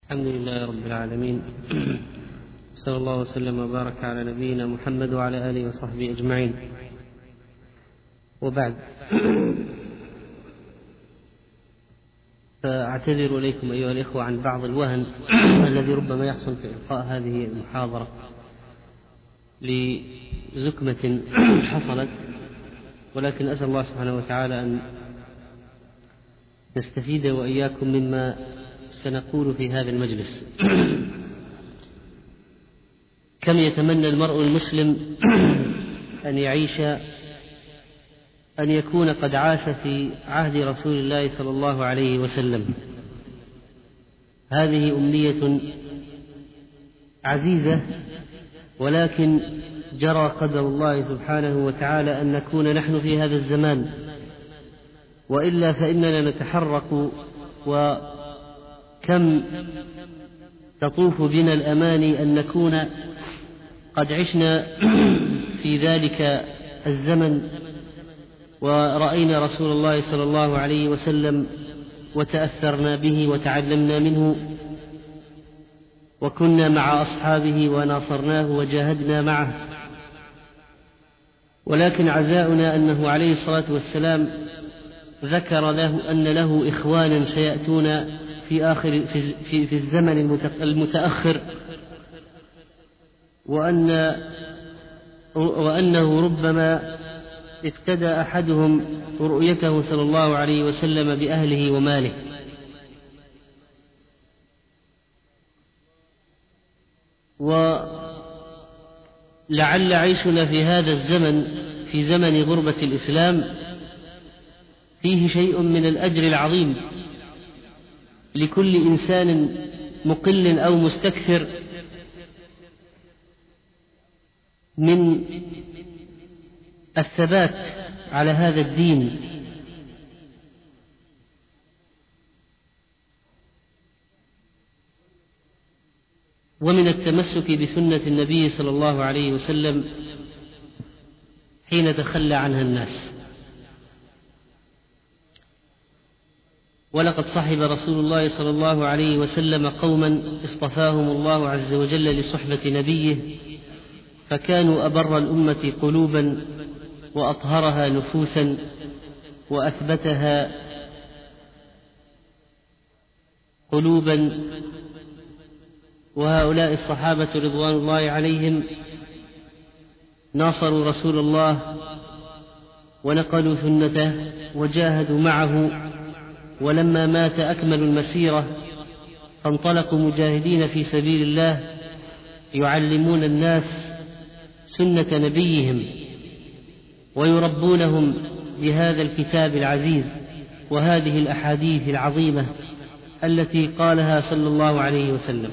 الحمد لله رب العالمين. صلى الله وسلم وبارك على نبينا محمد وعلى آله وصحبه أجمعين، وبعد. فأعتذر إليكم أيها الإخوة عن بعض الوهن الذي ربما يحصل في إلقاء هذه المحاضرة لزكمة حصلت، ولكن أسأل الله سبحانه وتعالى أن نستفيد وإياكم مما سنقول في هذا المجلس. كم يتمنى المرء المسلم أن يعيش، أن يكون قد عاش في عهد رسول الله صلى الله عليه وسلم. هذه أمنية عزيزة، ولكن جرى قدر الله سبحانه وتعالى أن نكون نحن في هذا الزمان، وإلا فإننا نتحرك، وكم تطوف بنا الأماني أن نكون قد عشنا في ذلك الزمن ورأينا رسول الله صلى الله عليه وسلم وتأثرنا به وتعلمنا منه، وكنا مع أصحابه وناصرناه وجاهدنا معه. ولكن عزاؤنا أنه عليه الصلاة والسلام ذكر له أن له إخوانا سيأتون في الزمن المتأخر، وأنه ربما ابتدى أحدهم رؤيته صلى الله عليه وسلم بأهله وماله. ولعل عيشنا في هذا الزمن، في زمن غربة الإسلام، فيه شيء من الأجر العظيم لكل إنسان مقل أو مستكثر من الثبات على هذا الدين، ومن التمسك بسنة النبي صلى الله عليه وسلم حين تخلى عنها الناس. ولقد صحب رسول الله صلى الله عليه وسلم قوما اصطفاهم الله عز وجل لصحبة نبيه، فكانوا أبر الأمة قلوبا وأطهرها نفوسا وأثبتها قلوبا. وهؤلاء الصحابة رضوان الله عليهم ناصروا رسول الله ونقلوا سنته وجاهدوا معه، ولما مات أكملوا المسيرة، فانطلقوا مجاهدين في سبيل الله يعلمون الناس سنة نبيهم ويربونهم بهذا الكتاب العزيز وهذه الأحاديث العظيمة التي قالها صلى الله عليه وسلم.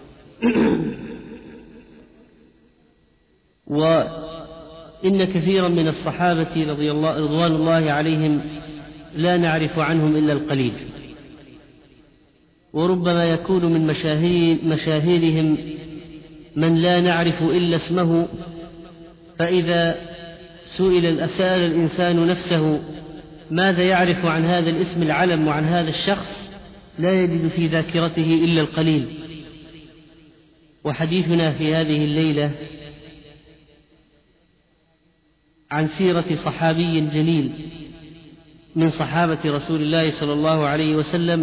وإن كثيرا من الصحابة رضوان الله عليهم لا نعرف عنهم إلا القليل، وربما يكون من مشاهيرهم من لا نعرف إلا اسمه، فإذا سئل الإنسان نفسه ماذا يعرف عن هذا الاسم العلم وعن هذا الشخص، لا يجد في ذاكرته إلا القليل. وحديثنا في هذه الليلة عن سيرة صحابي جليل من صحابة رسول الله صلى الله عليه وسلم،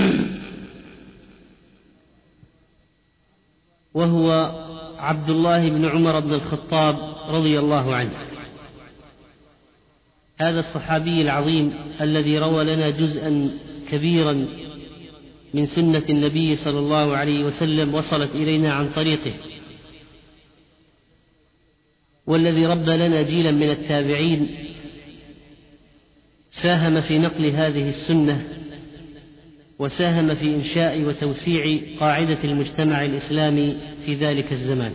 وهو عبد الله بن عمر بن الخطاب رضي الله عنه. هذا الصحابي العظيم الذي روى لنا جزءا كبيرا من سنة النبي صلى الله عليه وسلم وصلت إلينا عن طريقه، والذي ربى لنا جيلا من التابعين ساهم في نقل هذه السنة، وساهم في إنشاء وتوسيع قاعدة المجتمع الإسلامي في ذلك الزمان.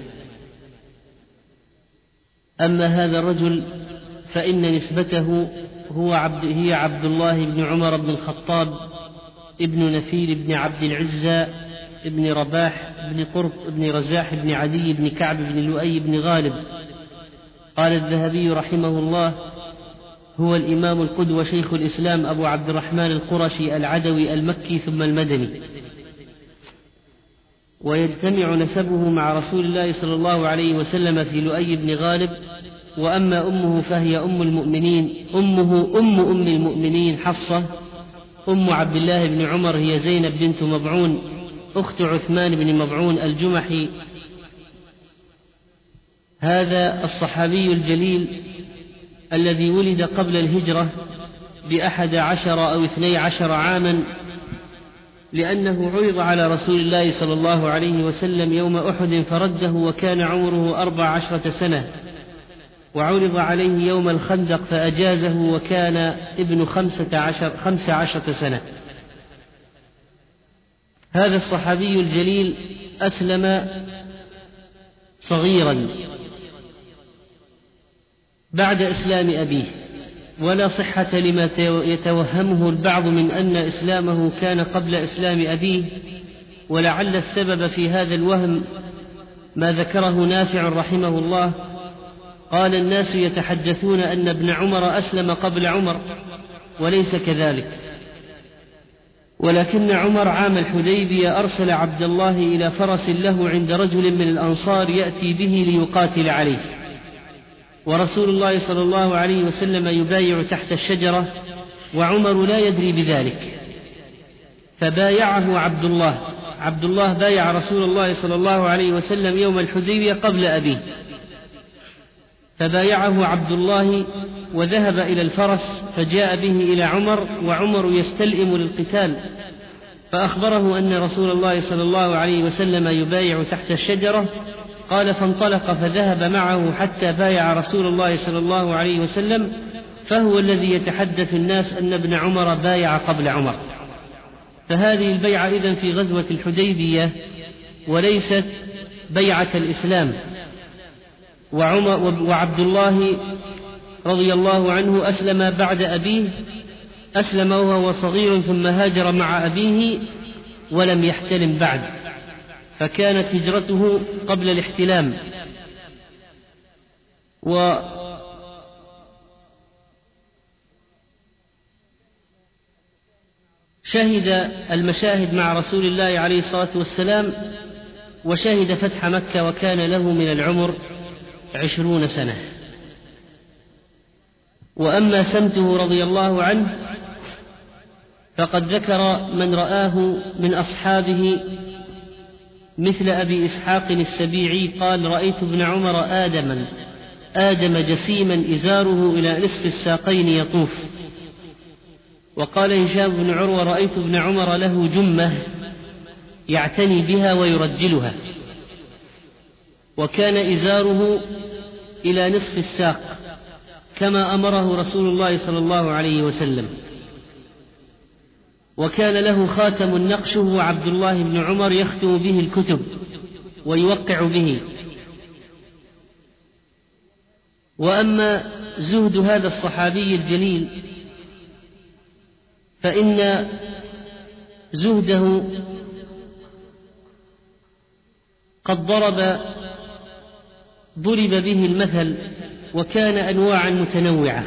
أما هذا الرجل فإن نسبته هي عبد الله بن عمر بن الخطاب ابن نفيل بن عبد العزى ابن رباح بن قرط بن رزاح بن عدي بن كعب بن لؤي بن غالب. قال الذهبي رحمه الله: هو الإمام القدوة شيخ الإسلام أبو عبد الرحمن القرشي العدوي المكي ثم المدني. ويجتمع نسبه مع رسول الله صلى الله عليه وسلم في لؤي بن غالب. وأما أمه فهي أم المؤمنين، أم المؤمنين حفصة أم عبد الله بن عمر، هي زينب بنت مضعون أخت عثمان بن مضعون الجمحي. هذا الصحابي الجليل الذي ولد قبل الهجرة ب11 أو 12 عاما، لأنه عرض على رسول الله صلى الله عليه وسلم يوم أحد فرده وكان عمره 14 سنة، وعرض عليه يوم الخندق فأجازه وكان ابن 15 سنة. هذا الصحابي الجليل أسلم صغيرا بعد إسلام أبيه، ولا صحة لما يتوهمه البعض من أن إسلامه كان قبل إسلام أبيه، ولعل السبب في هذا الوهم ما ذكره نافع رحمه الله. قال: الناس يتحدثون أن ابن عمر أسلم قبل عمر، وليس كذلك، ولكن عمر عام الحديبية أرسل عبد الله إلى فرس له عند رجل من الأنصار يأتي به ليقاتل عليه، ورسول الله صلى الله عليه وسلم يبايع تحت الشجرة وعمر لا يدري بذلك، فبايعه عبد الله بايع رسول الله صلى الله عليه وسلم يوم الحديبية قبل أبيه، فبايعه عبد الله وذهب إلى الفرس فجاء به إلى عمر وعمر يستلئم للقتال، فأخبره أن رسول الله صلى الله عليه وسلم يبايع تحت الشجرة. قال: فانطلق فذهب معه حتى بايع رسول الله صلى الله عليه وسلم، فهو الذي يتحدث الناس أن ابن عمر بايع قبل عمر. فهذه البيعة إذن في غزوة الحديبية وليست بيعة الإسلام. وعبد الله رضي الله عنه أسلم بعد أبيه، أسلم وهو صغير ثم هاجر مع أبيه ولم يحتلم بعد، فكانت هجرته قبل الاحتلام. وشهد المشاهد مع رسول الله عليه الصلاة والسلام، وشهد فتح مكة وكان له من العمر 20 سنة. وأما سمته رضي الله عنه فقد ذكر من رآه من أصحابه مثل أبي إسحاق السبيعي قال: رأيت ابن عمر آدم جسيما إزاره إلى نصف الساقين يطوف. وقال هشام بن عروة: رأيت ابن عمر له جمة يعتني بها ويرجلها، وكان إزاره إلى نصف الساق كما أمره رسول الله صلى الله عليه وسلم. وكان له خاتم نقشه عبد الله بن عمر يختم به الكتب ويوقع به. وأما زهد هذا الصحابي الجليل فإن زهده قد ضرب به المثل، وكان أنواعا متنوعة،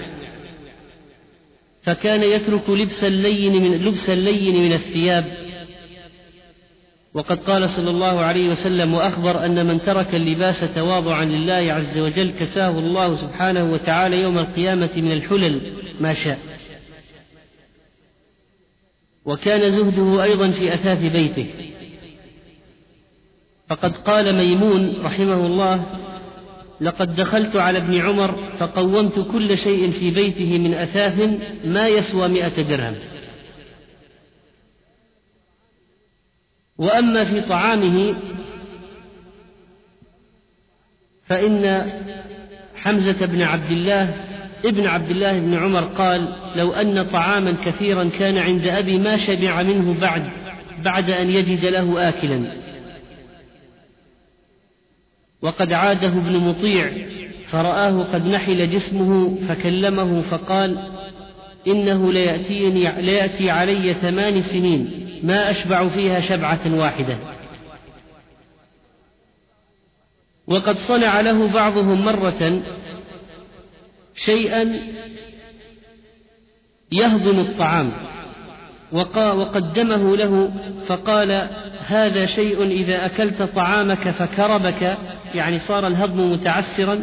فكان يترك لبس اللين من الثياب، وقد قال صلى الله عليه وسلم وأخبر أن من ترك اللباس تواضعا لله عز وجل كساه الله سبحانه وتعالى يوم القيامة من الحلل ما شاء. وكان زهده أيضا في أثاث بيته، فقد قال ميمون رحمه الله: لقد دخلت على ابن عمر فقومت كل شيء في بيته من أثاث ما يسوى 100 درهم. وأما في طعامه فإن حمزة بن عبد الله بن عمر قال: لو أن طعاما كثيرا كان عند أبي ما شبع منه بعد أن يجد له آكلا. وقد عاده ابن مطيع فرآه قد نحل جسمه فكلمه فقال: إنه ليأتي علي 8 سنين ما أشبع فيها شبعة واحدة. وقد صنع له بعضهم مرة شيئا يهضم الطعام، وقدمه له فقال: هذا شيء إذا أكلت طعامك فكربك، يعني صار الهضم متعسرا،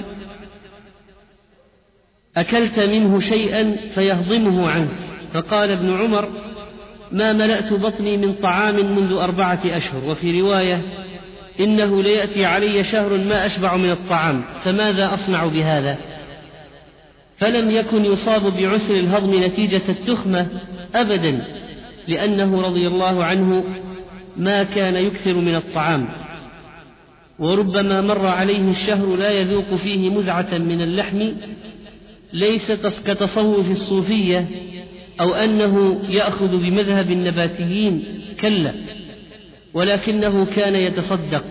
أكلت منه شيئا فيهضمه عنك. فقال ابن عمر: ما ملأت بطني من طعام منذ 4 أشهر. وفي رواية: إنه ليأتي علي شهر ما أشبع من الطعام، فماذا أصنع بهذا؟ فلم يكن يصاب بعسر الهضم نتيجة التخمة أبدا، لأنه رضي الله عنه ما كان يكثر من الطعام، وربما مر عليه الشهر لا يذوق فيه مزعة من اللحم، ليس كتصوف الصوفية أو أنه يأخذ بمذهب النباتيين، كلا، ولكنه كان يتصدق،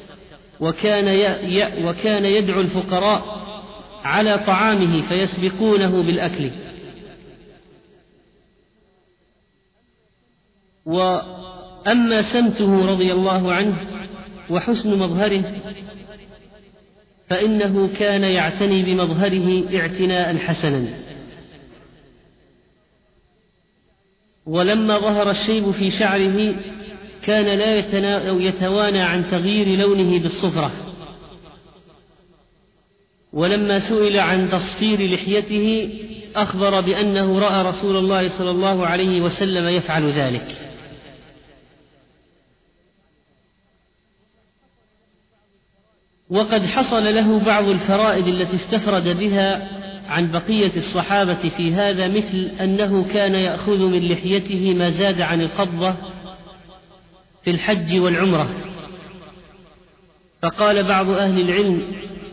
وكان يدعو الفقراء على طعامه فيسبقونه بالأكل. وأما سمته رضي الله عنه وحسن مظهره فإنه كان يعتني بمظهره اعتناء حسنا، ولما ظهر الشيب في شعره كان لا يتوانى عن تغيير لونه بالصفرة. ولما سئل عن تصفير لحيته أخبر بأنه رأى رسول الله صلى الله عليه وسلم يفعل ذلك. وقد حصل له بعض الفرائد التي استفرد بها عن بقية الصحابة في هذا، مثل أنه كان يأخذ من لحيته ما زاد عن القبضة في الحج والعمرة. فقال بعض أهل العلم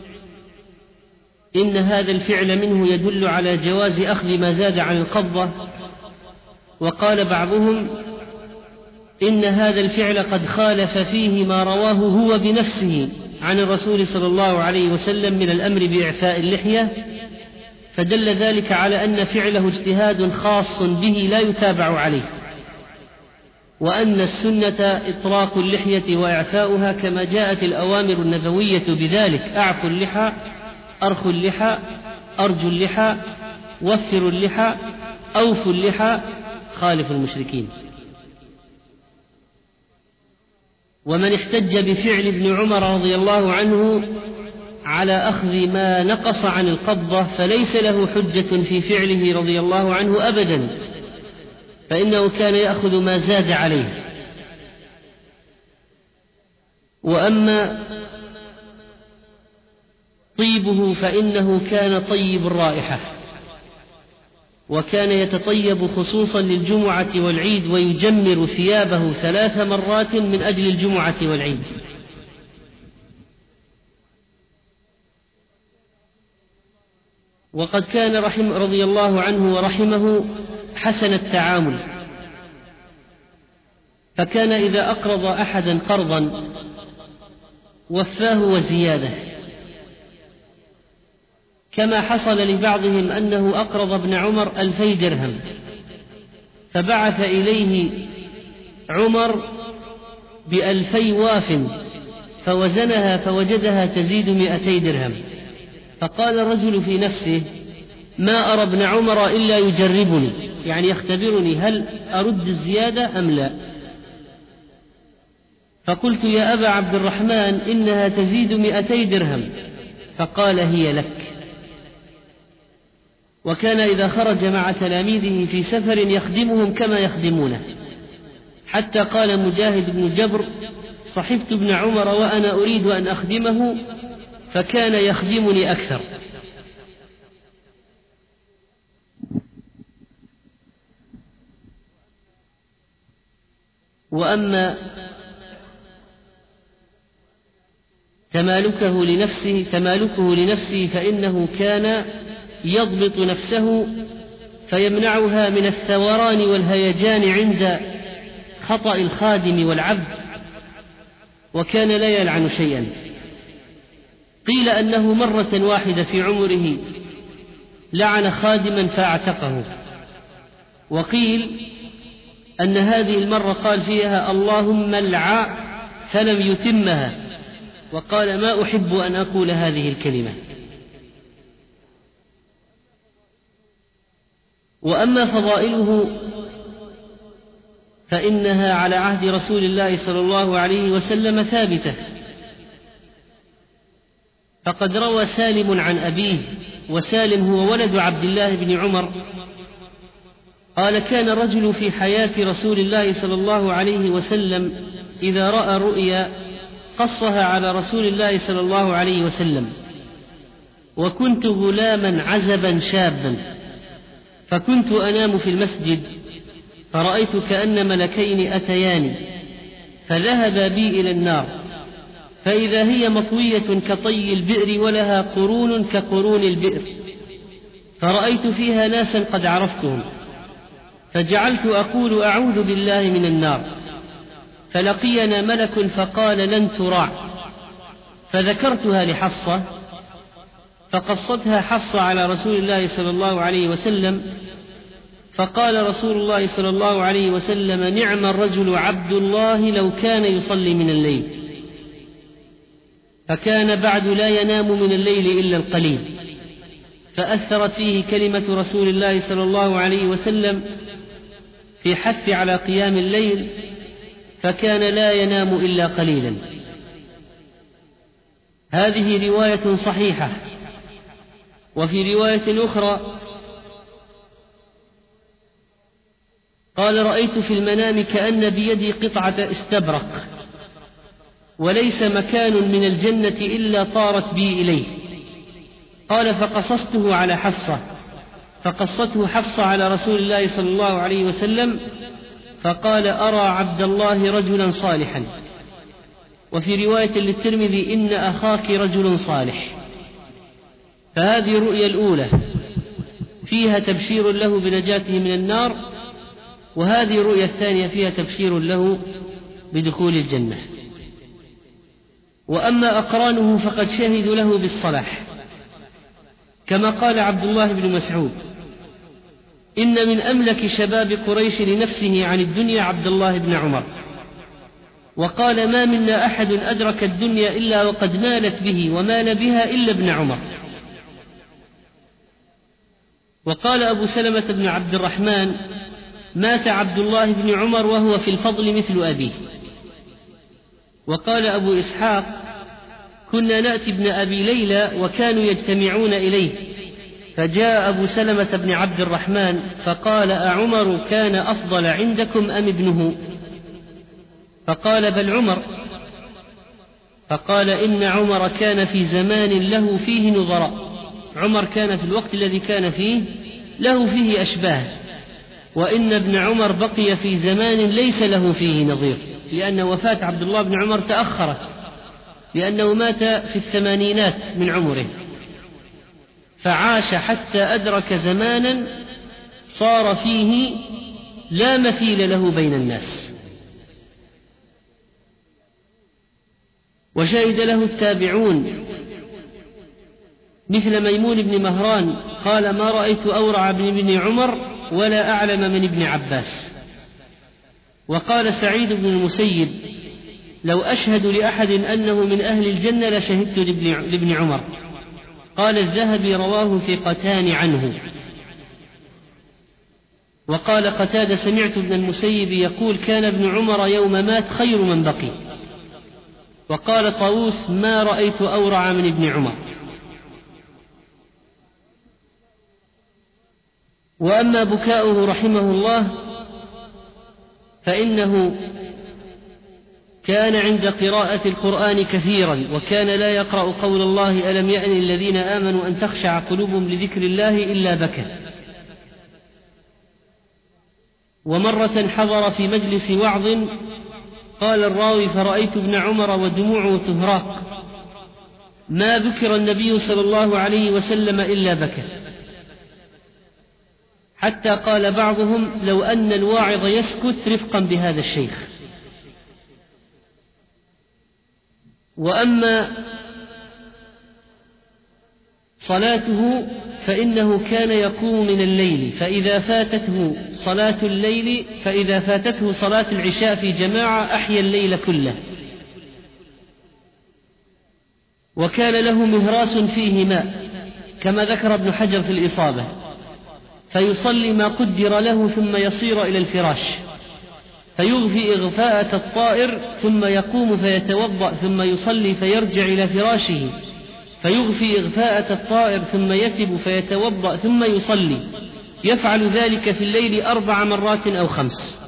إن هذا الفعل منه يدل على جواز أخذ ما زاد عن القبضة، وقال بعضهم إن هذا الفعل قد خالف فيه ما رواه هو بنفسه عن الرسول صلى الله عليه وسلم من الأمر بإعفاء اللحية، فدل ذلك على أن فعله اجتهاد خاص به لا يتابع عليه، وأن السنة إطلاق اللحية وإعفاؤها كما جاءت الأوامر النبوية بذلك: أعفوا اللحى، أرخوا اللحى، أرجوا اللحى، وفروا اللحى، أوفوا اللحى، خالفوا المشركين. ومن احتج بفعل ابن عمر رضي الله عنه على أخذ ما نقص عن القبضة فليس له حجة في فعله رضي الله عنه أبدا، فإنه كان يأخذ ما زاد عليه. وأما طيبه فإنه كان طيب الرائحة، وكان يتطيب خصوصا للجمعة والعيد، ويجمر ثيابه 3 مرات من أجل الجمعة والعيد. وقد كان رضي الله عنه ورحمه حسن التعامل، فكان إذا أقرض أحدا قرضا وفاه وزيادة، كما حصل لبعضهم أنه أقرض ابن عمر 2000 درهم، فبعث إليه عمر ب2000 واف فوزنها فوجدها تزيد 200 درهم، فقال الرجل في نفسه: ما أرى ابن عمر إلا يجربني، يعني يختبرني هل أرد الزيادة أم لا. فقلت: يا أبا عبد الرحمن إنها تزيد 200 درهم، فقال: هي لك. وكان إذا خرج مع تلاميذه في سفر يخدمهم كما يخدمونه، حتى قال مجاهد بن جبر: صحبت ابن عمر وأنا أريد أن أخدمه فكان يخدمني أكثر. وأما تمالكه لنفسه فإنه كان يضبط نفسه فيمنعها من الثوران والهيجان عند خطأ الخادم والعبد، وكان لا يلعن شيئا. قيل أنه مرة واحدة في عمره لعن خادما فاعتقه، وقيل أن هذه المرة قال فيها: اللهم الع، فلم يتمها، وقال: ما أحب أن أقول هذه الكلمة. وأما فضائله فإنها على عهد رسول الله صلى الله عليه وسلم ثابتة. فقد روى سالم عن أبيه، وسالم هو ولد عبد الله بن عمر، قال: كان الرجل في حياة رسول الله صلى الله عليه وسلم إذا رأى رؤيا قصها على رسول الله صلى الله عليه وسلم، وكنت غلاما عزبا شابا، فكنت أنام في المسجد فرأيت كأن ملكين أتياني فذهبا بي إلى النار، فإذا هي مطوية كطي البئر ولها قرون كقرون البئر، فرأيت فيها ناسا قد عرفتهم، فجعلت أقول: أعوذ بالله من النار، فلقينا ملك فقال: لن تراع. فذكرتها لحفصة، فقصتها حفصة على رسول الله صلى الله عليه وسلم، فقال رسول الله صلى الله عليه وسلم: نعم الرجل عبد الله لو كان يصلي من الليل. فكان بعد لا ينام من الليل إلا القليل، فأثرت فيه كلمة رسول الله صلى الله عليه وسلم في حث على قيام الليل، فكان لا ينام إلا قليلا. هذه رواية صحيحة. وفي رواية أخرى قال: رأيت في المنام كأن بيدي قطعة استبرق، وليس مكان من الجنة إلا طارت بي إليه. قال: فقصصته على حفصة، فقصته حفصة على رسول الله صلى الله عليه وسلم، فقال: أرى عبد الله رجلا صالحا. وفي رواية للترمذي: إن أخاك رجل صالح. فهذه الرؤيا الأولى فيها تبشير له بنجاته من النار، وهذه الرؤيا الثانية فيها تبشير له بدخول الجنة. وأما أقرانه فقد شهدوا له بالصلاح، كما قال عبد الله بن مسعود: إن من أملك شباب قريش لنفسه عن الدنيا عبد الله بن عمر. وقال: ما منا أحد أدرك الدنيا إلا وقد مالت به، ومال بها إلا ابن عمر. وقال أبو سلمة بن عبد الرحمن: مات عبد الله بن عمر وهو في الفضل مثل أبيه. وقال أبو إسحاق: كنا نأتي ابن أبي ليلى وكانوا يجتمعون إليه، فجاء أبو سلمة بن عبد الرحمن فقال: أعمر كان أفضل عندكم أم ابنه؟ فقال: بل عمر. فقال: إن عمر كان في زمان له فيه نظراء. عمر كان في الوقت الذي كان فيه له فيه أشباه، وإن ابن عمر بقي في زمان ليس له فيه نظير، لأن وفاة عبد الله بن عمر تأخرت، لأنه مات في الثمانينات من عمره، فعاش حتى أدرك زمانا صار فيه لا مثيل له بين الناس. وشهد له التابعون مثل ميمون بن مهران قال: ما رأيت أورع من ابن عمر ولا أعلم من ابن عباس. وقال سعيد بن المسيب: لو أشهد لأحد أنه من أهل الجنة لشهدت لابن عمر. قال الذهبي: رواه ثقتان عنه. وقال قتادة: سمعت ابن المسيب يقول: كان ابن عمر يوم مات خير من بقي. وقال طاووس: ما رأيت أورع من ابن عمر. وأما بكاؤه رحمه الله فإنه كان عند قراءة القرآن كثيرا، وكان لا يقرأ قول الله: ألم يأن الذين آمنوا أن تخشع قلوبهم لذكر الله إلا بكى. ومرة حضر في مجلس وعظ، قال الراوي: فرأيت ابن عمر ودموعه تهراق، ما ذكر النبي صلى الله عليه وسلم إلا بكى، حتى قال بعضهم: لو أن الواعظ يسكت رفقا بهذا الشيخ. وأما صلاته فإنه كان يقوم من الليل، فإذا فاتته صلاة العشاء في جماعة أحيا الليل كله. وكان له مهراس فيه ماء كما ذكر ابن حجر في الإصابة، فيصلي ما قدر له ثم يصير إلى الفراش، فيغفي إغفاءة الطائر ثم يقوم فيتوضأ ثم يصلي فيرجع إلى فراشه، فيغفي إغفاءة الطائر ثم يثب فيتوضأ ثم يصلي، يفعل ذلك في الليل 4 مرات أو 5.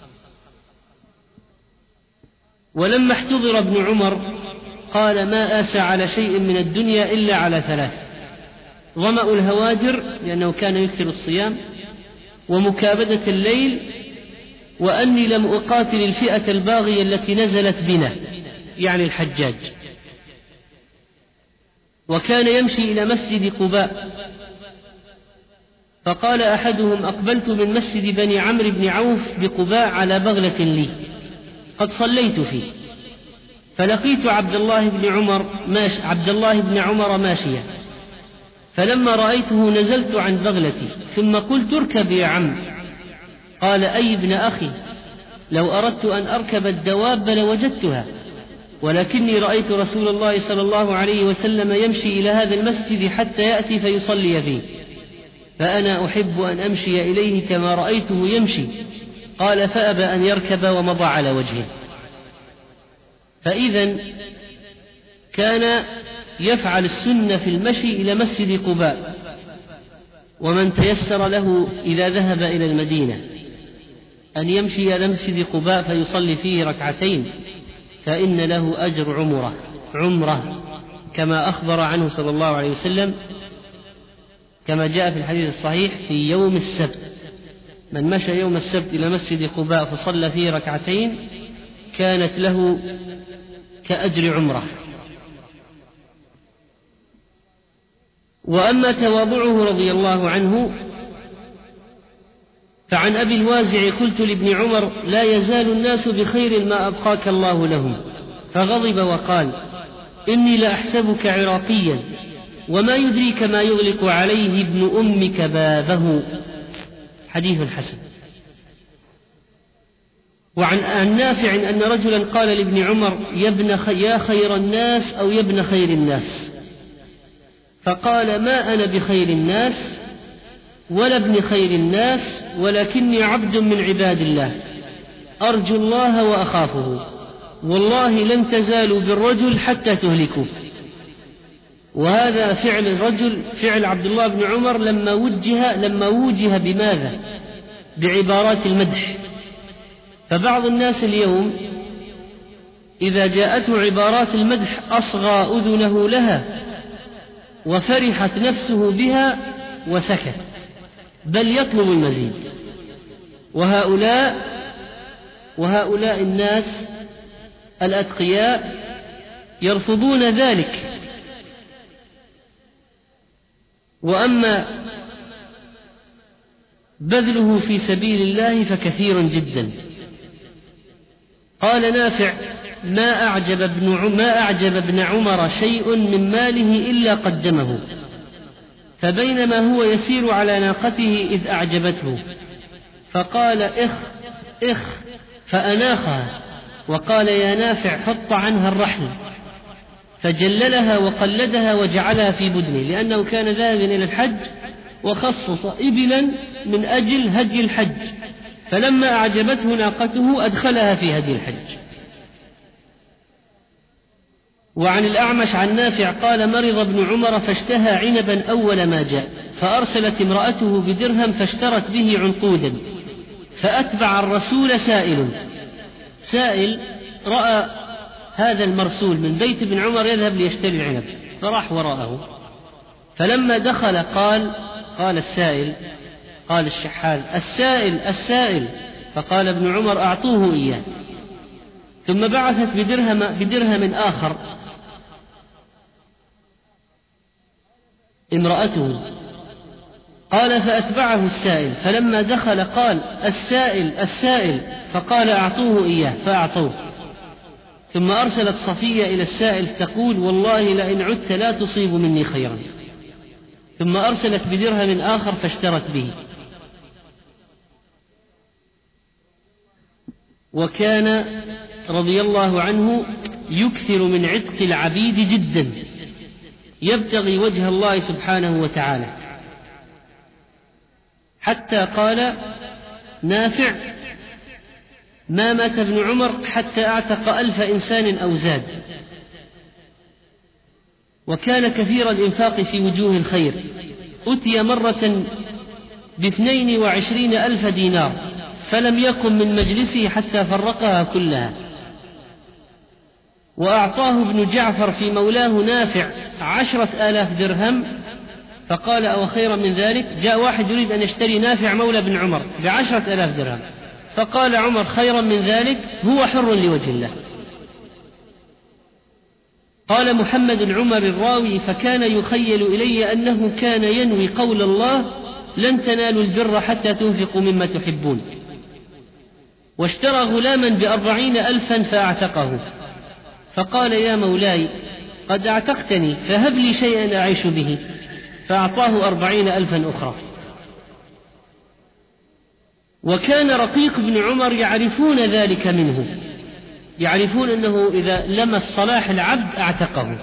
ولما احتضر ابن عمر قال: ما آسى على شيء من الدنيا إلا على 3: ظمأ الهواجر لأنه كان يكثر الصيام، ومكابدة الليل، وأني لم أقاتل الفئة الباغية التي نزلت بنا، يعني الحجاج. وكان يمشي إلى مسجد قباء، فقال أحدهم: أقبلت من مسجد بني عمرو بن عوف بقباء على بغلة لي قد صليت فيه، فلقيت عبد الله بن عمر ماشيا، فلما رأيته نزلت عن بغلتي ثم قلت: اركب يا عم. قال: أي ابن أخي، لو أردت أن أركب الدواب لوجدتها، ولكني رأيت رسول الله صلى الله عليه وسلم يمشي إلى هذا المسجد حتى يأتي فيصلي فيه، فأنا أحب أن أمشي إليه كما رأيته يمشي. قال: فأبى أن يركب ومضى على وجهه. فإذا كان يفعل السنة في المشي إلى مسجد قباء، ومن تيسر له إذا ذهب إلى المدينة أن يمشي إلى مسجد قباء فيصلي فيه 2 ركعتين فإن له أجر عمرة كما أخبر عنه صلى الله عليه وسلم، كما جاء في الحديث الصحيح في يوم السبت: من مشى يوم السبت إلى مسجد قباء فصلى فيه 2 ركعتين كانت له كأجر عمرة. وأما تواضعه رضي الله عنه فعن أبي الوازع: قلت لابن عمر: لا يزال الناس بخير ما أبقاك الله لهم، فغضب وقال: إني لأحسبك عراقيا، وما يدريك ما يغلق عليه ابن أمك بابه. حديث حسن. وعن نافع أن رجلا قال لابن عمر: يا خير الناس أو يا ابن خير الناس، فقال: ما أنا بخير الناس ولا ابن خير الناس، ولكني عبد من عباد الله أرجو الله وأخافه، والله لن تزالوا بالرجل حتى تهلكوا. وهذا فعل الرجل، فعل عبد الله بن عمر لما وجه بماذا؟ بعبارات المدح. فبعض الناس اليوم إذا جاءته عبارات المدح أصغى أذنه لها وفرحت نفسه بها وسكت، بل يطلب المزيد. وهؤلاء الناس الأتقياء يرفضون ذلك. وأما بذله في سبيل الله فكثير جدا. قال نافع: ما أعجب ابن عمر شيء من ماله إلا قدمه، فبينما هو يسير على ناقته إذ أعجبته فقال: إخ فأناخها، وقال: يا نافع حط عنها الرحل، فجللها وقلدها وجعلها في بدنه، لأنه كان ذاهبا إلى الحج وخصص إبلا من أجل هدي الحج، فلما أعجبته ناقته أدخلها في هدي الحج. وعن الأعمش عن نافع قال: مرض ابن عمر فاشتهى عنبا أول ما جاء، فأرسلت امرأته بدرهم فاشترت به عنقودا، فأتبع الرسول سائل رأى هذا المرسول من بيت ابن عمر يذهب ليشتري العنب، فراح وراءه، فلما دخل قال السائل، قال الشحاذ: السائل، فقال ابن عمر: أعطوه إياه. ثم بعثت بدرهم آخر امرأته، قال: فأتبعه السائل، فلما دخل قال: السائل، فقال: أعطوه إياه، فأعطوه. ثم أرسلت صفية إلى السائل تقول: والله لئن عدت لا تصيب مني خيرا. ثم أرسلت بدرهم آخر فاشترت به. وكان رضي الله عنه يكثر من عتق العبيد جدا، يبتغي وجه الله سبحانه وتعالى، حتى قال نافع: ما مات ابن عمر حتى أعتق 1000 إنسان أو زاد. وكان كثير الإنفاق في وجوه الخير. أتي مرة ب22,000 دينار فلم يكن من مجلسه حتى فرقها كلها. وأعطاه ابن جعفر في مولاه نافع 10,000 درهم فقال: أو خيرا من ذلك. جاء واحد يريد أن يشتري نافع مولى بن عمر ب10,000 درهم فقال عمر: خيرا من ذلك، هو حر لوجه الله. قال محمد العمر الراوي: فكان يخيل إلي أنه كان ينوي قول الله: لن تنالوا البر حتى تنفقوا مما تحبون. واشترى غلاما ب40,000 فأعتقه فقال: يا مولاي قد أعتقتني فهب لي شيئا أعيش به، فأعطاه 40,000 أخرى. وكان رقيق بن عمر يعرفون ذلك منه، يعرفون أنه إذا لمس صلاح العبد أعتقه،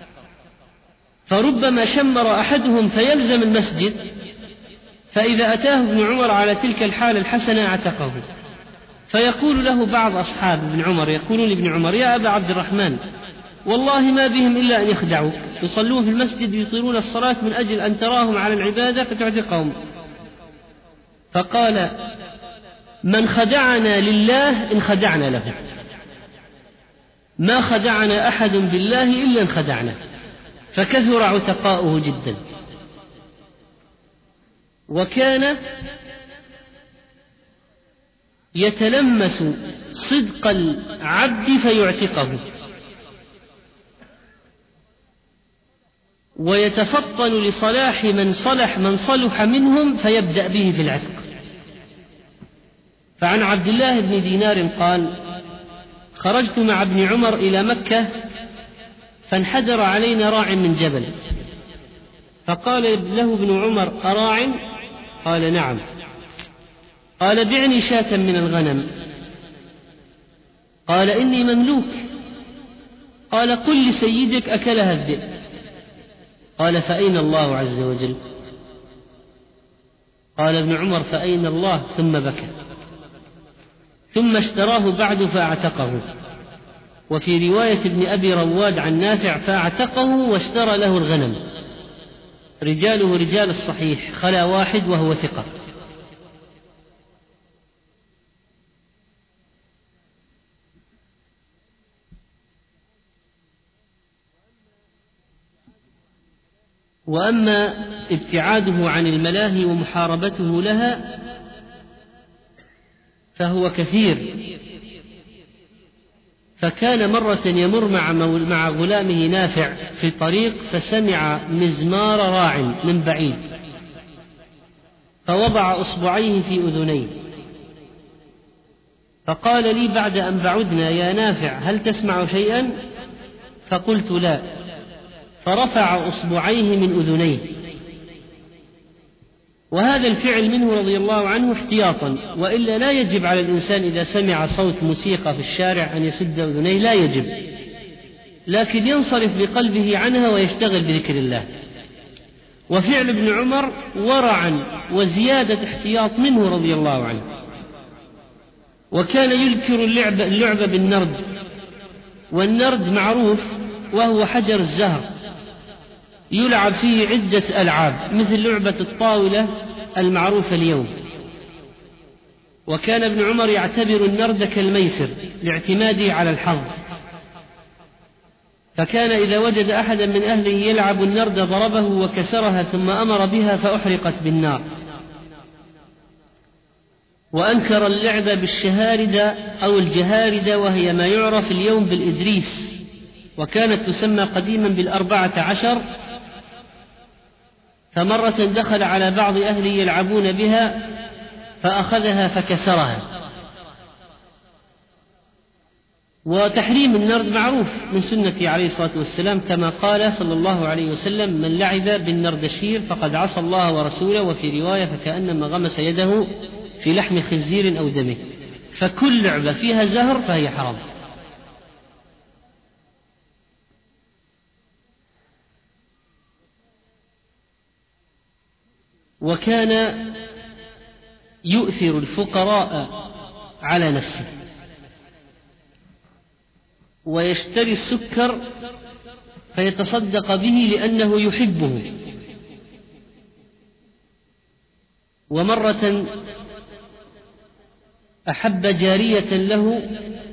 فربما شمر أحدهم فيلزم المسجد، فإذا أتاه ابن عمر على تلك الحالة الحسنة أعتقه. فيقول له بعض أصحاب ابن عمر، يقولون لابن عمر: يا أبا عبد الرحمن، والله ما بهم إلا أن يخدعوك، يصلون في المسجد يطيلون الصلاة من أجل أن تراهم على العبادة فتعتقهم. فقال: من خدعنا لله إن خدعنا له، ما خدعنا أحد بالله إلا إن خدعنا. فكثر عتقاؤه جدا. وكان يتلمس صدق العبد فيعتقه، ويتفطن لصلاح من صلح منهم فيبدأ به في العتق. فعن عبد الله بن دينار قال: خرجت مع ابن عمر إلى مكة فانحدر علينا راع من جبل، فقال له ابن عمر: أراع؟ قال: نعم. قال: بعني شاة من الغنم. قال: إني مملوك. قال: قل لسيدك أكلها الذئب. قال: فأين الله عز وجل؟ قال ابن عمر: فأين الله؟ ثم بكى. ثم اشتراه بعد فأعتقه. وفي رواية ابن أبي رواد عن نافع: فأعتقه واشترى له الغنم. رجاله رجال الصحيح خلا واحد وهو ثقة. وأما ابتعاده عن الملاهي ومحاربته لها فهو كثير. فكان مرة يمر مع غلامه نافع في طريق فسمع مزمار راع من بعيد، فوضع أصبعيه في أذنيه، فقال لي بعد أن بعدنا: يا نافع، هل تسمع شيئا؟ فقلت: لا. فرفع أصبعيه من أذنيه. وهذا الفعل منه رضي الله عنه احتياطا، وإلا لا يجب على الإنسان إذا سمع صوت موسيقى في الشارع أن يسد أذنيه، لا يجب، لكن ينصرف بقلبه عنها ويشتغل بذكر الله. وفعل ابن عمر ورعا وزيادة احتياط منه رضي الله عنه. وكان يذكر اللعب بالنرد، والنرد معروف وهو حجر الزهر يلعب فيه عدة ألعاب مثل لعبة الطاولة المعروفة اليوم. وكان ابن عمر يعتبر النرد كالميسر لاعتماده على الحظ، فكان إذا وجد أحدا من أهله يلعب النرد ضربه وكسرها ثم أمر بها فأحرقت بالنار. وأنكر اللعب بالشهاردة أو الجهاردة، وهي ما يعرف اليوم بالإدريس، وكانت تسمى قديما بال14. فمرة دخل على بعض أهله يلعبون بها فأخذها فكسرها. وتحريم النرد معروف من سنة عليه الصلاة والسلام، كما قال صلى الله عليه وسلم: من لعب بالنردشير فقد عصى الله ورسوله. وفي رواية: فكأنما غمس يده في لحم خنزير أو دمه. فكل لعبة فيها زهر فهي حرام. وكان يؤثر الفقراء على نفسه، ويشتري السكر فيتصدق به لأنه يحبه. ومرة أحب جارية له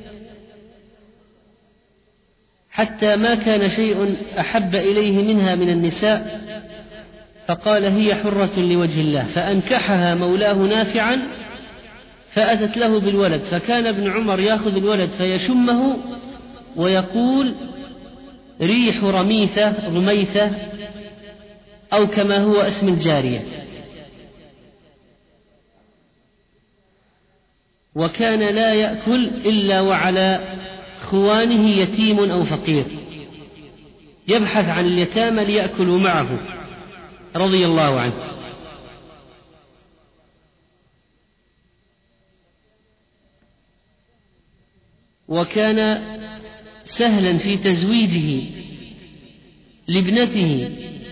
حتى ما كان شيء أحب إليه منها من النساء، فقال هي حرة لوجه الله، فأنكحها مولاه نافعا فأتت له بالولد، فكان ابن عمر يأخذ الولد فيشمه ويقول ريح رميثة أو كما هو اسم الجارية. وكان لا يأكل إلا وعلى خوانه يتيم أو فقير، يبحث عن اليتامى ليأكلوا معه رضي الله عنه. وكان سهلا في تزويجه لابنته،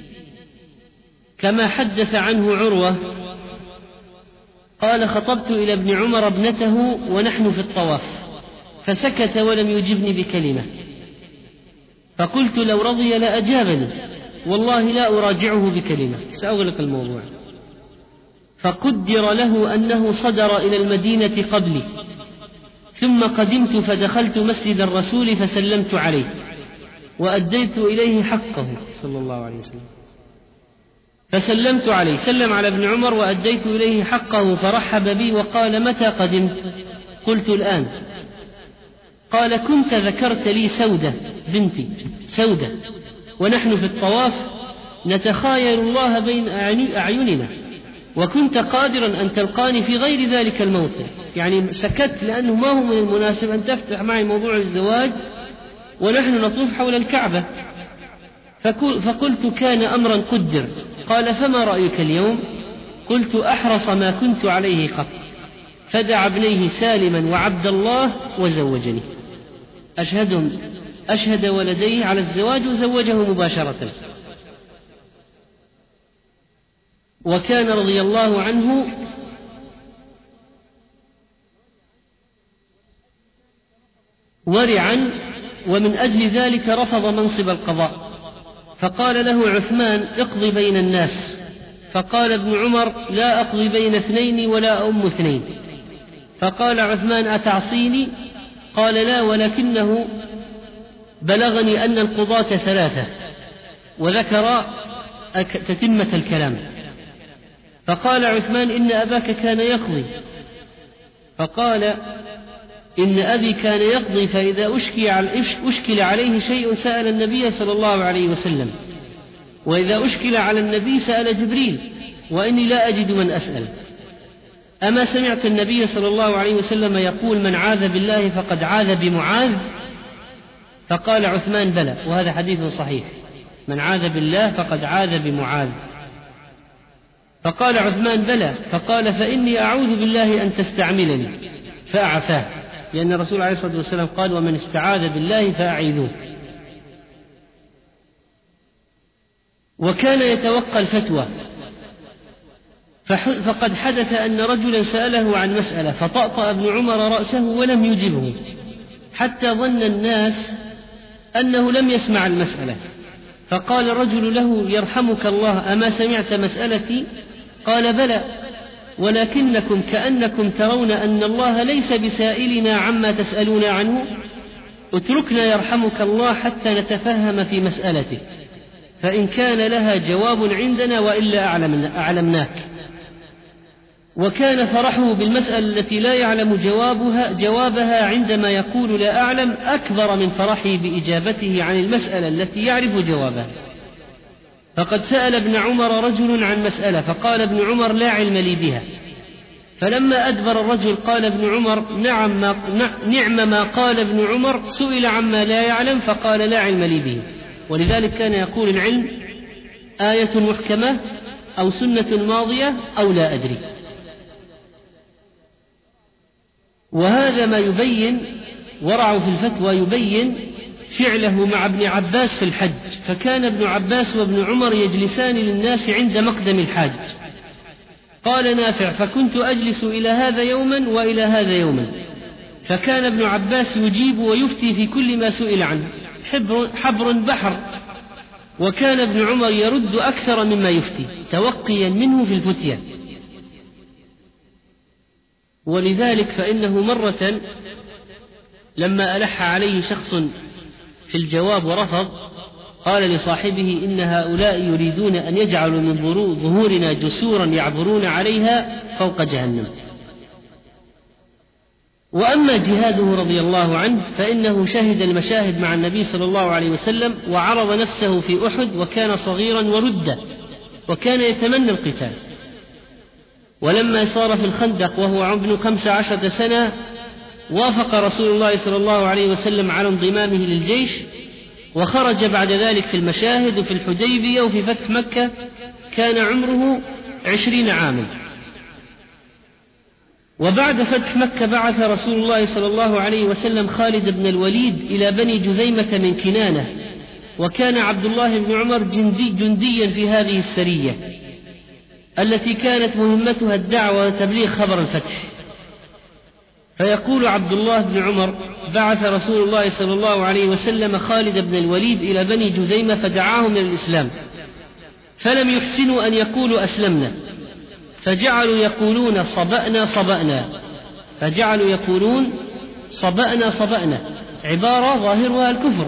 كما حدث عنه عروة قال خطبت إلى ابن عمر ابنته ونحن في الطواف فسكت ولم يجبني بكلمة، فقلت لو رضي لأجابني والله لا أراجعه بكلمة. سأغلق الموضوع. فقدر له أنه صدر إلى المدينة قبلي، ثم قدمت فدخلت مسجد الرسول فسلمت عليه وأديت إليه حقه صلى الله عليه وسلم، فسلمت عليه، سلم على ابن عمر وأديت إليه حقه فرحب بي وقال متى قدمت؟ قلت الآن. قال كنت ذكرت لي سودة بنتي سودة ونحن في الطواف نتخايل الله بين أعيننا، وكنت قادرا أن تلقاني في غير ذلك الموطن. يعني سكت لأنه ما هو من المناسب أن تفتح معي موضوع الزواج ونحن نطوف حول الكعبة. فقلت كان أمرا قدر. قال فما رأيك اليوم؟ قلت أحرص ما كنت عليه قط، فدعا ابنيه سالما وعبد الله وزوجني. أشهد ولديه على الزواج وزوجه مباشرة. وكان رضي الله عنه ورعا، ومن أجل ذلك رفض منصب القضاء، فقال له عثمان اقضي بين الناس، فقال ابن عمر لا أقضي بين اثنين ولا أم اثنين. فقال عثمان أتعصيني؟ قال لا، ولكنه بلغني أن القضاة ثلاثة، وذكر تتمة الكلام. فقال عثمان إن أباك كان يقضي، فقال إن أبي كان يقضي فإذا أشكل عليه شيء سأل النبي صلى الله عليه وسلم، وإذا أشكل على النبي سأل جبريل، وإني لا أجد من أسأل. أما سمعت النبي صلى الله عليه وسلم يقول من عاذ بالله فقد عاذ بمعاذ؟ فقال عثمان بلى، وهذا حديث صحيح، من عاذ بالله فقد عاذ بمعاذ. فقال عثمان بلى، فقال فإني أعوذ بالله أن تستعملني، فأعفاه، لأن الرسول عليه الصلاة والسلام قال ومن استعاذ بالله فأعيذوه. وكان يتوقى الفتوى، فقد حدث أن رجلا سأله عن مسألة فطأطأ ابن عمر رأسه ولم يجبه، حتى ظن الناس أنه لم يسمع المسألة. فقال الرجل له يرحمك الله أما سمعت مسألتي؟ قال بلى، ولكنكم كأنكم ترون أن الله ليس بسائلنا عما تسألون عنه، اتركنا يرحمك الله حتى نتفهم في مسألتك، فإن كان لها جواب عندنا وإلا أعلمناك. وكان فرحه بالمسألة التي لا يعلم جوابها عندما يقول لا أعلم أكبر من فرحه بإجابته عن المسألة التي يعرف جوابها. فقد سأل ابن عمر رجل عن مسألة فقال ابن عمر لا علم لي بها، فلما أدبر الرجل قال ابن عمر نعم ما قال ابن عمر، سئل عما لا يعلم فقال لا علم لي به. ولذلك كان يقول العلم آية محكمة أو سنة ماضية أو لا أدري. وهذا ما يبين ورعه في الفتوى، يبين فعله مع ابن عباس في الحج، فكان ابن عباس وابن عمر يجلسان للناس عند مقدم الحاج. قال نافع فكنت أجلس إلى هذا يوما وإلى هذا يوما، فكان ابن عباس يجيب ويفتي في كل ما سئل عنه، حبر بحر، وكان ابن عمر يرد أكثر مما يفتي توقيا منه في الفتية. ولذلك فإنه مرة لما ألح عليه شخص في الجواب ورفض قال لصاحبه: إن هؤلاء يريدون أن يجعلوا من ظهورنا جسورا يعبرون عليها فوق جهنم. وأما جهاده رضي الله عنه فإنه شهد المشاهد مع النبي صلى الله عليه وسلم، وعرض نفسه في أحد وكان صغيرا وردا، وكان يتمنى القتال. ولما صار في الخندق وهو ابن 15 سنة وافق رسول الله صلى الله عليه وسلم على انضمامه للجيش، وخرج بعد ذلك في المشاهد وفي الحديبية وفي فتح مكة، كان عمره 20 عاما. وبعد فتح مكة بعث رسول الله صلى الله عليه وسلم خالد بن الوليد إلى بني جذيمة من كنانة، وكان عبد الله بن عمر جنديا في هذه السرية التي كانت مهمتها الدعوة وتبليغ خبر الفتح. فيقول عبد الله بن عمر: بعث رسول الله صلى الله عليه وسلم خالد بن الوليد إلى بني جذيمة فدعاهم إلى الإسلام، فلم يحسنوا أن يقولوا أسلمنا، فجعلوا يقولون صبأنا صبأنا، فجعلوا يقولون صبأنا صبأنا، عبارة ظاهرها الكفر.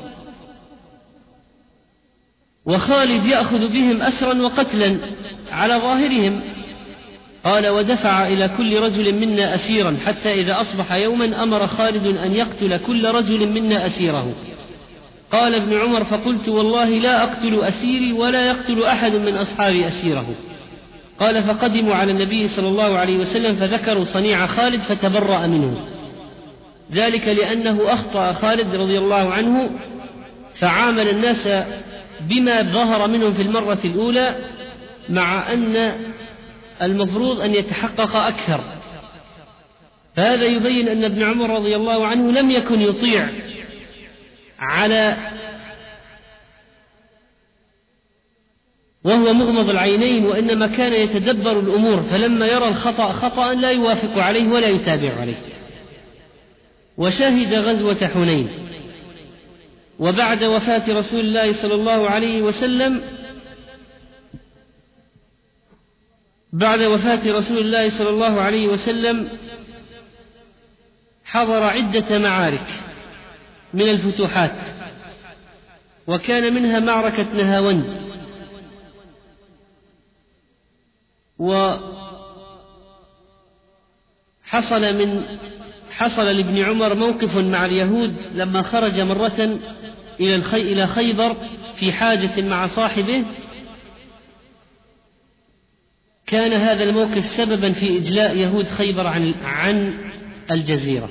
وخالد يأخذ بهم أسرا وقتلا على ظاهرهم. قال: ودفع إلى كل رجل منا أسيرا، حتى إذا أصبح يوما أمر خالد أن يقتل كل رجل منا أسيره. قال ابن عمر: فقلت: والله لا أقتل أسيري ولا يقتل أحد من أصحابي أسيره. قال: فقدموا على النبي صلى الله عليه وسلم فذكروا صنيع خالد فتبرأ منه، ذلك لأنه أخطأ خالد رضي الله عنه، فعامل الناس بما ظهر منهم في المرة الأولى، مع أن المفروض أن يتحقق أكثر. فهذا يبين أن ابن عمر رضي الله عنه لم يكن يطيع على وهو مغمض العينين، وإنما كان يتدبر الأمور، فلما يرى الخطأ خطأ لا يوافق عليه ولا يتابع عليه. وشهد غزوة حنين. وبعد وفاة رسول الله صلى الله عليه وسلم حضر عدة معارك من الفتوحات، وكان منها معركة نهاوند. حصل لابن عمر موقف مع اليهود لما خرج مرة إلى خيبر في حاجة مع صاحبه، كان هذا الموقف سببا في إجلاء يهود خيبر عن الجزيرة.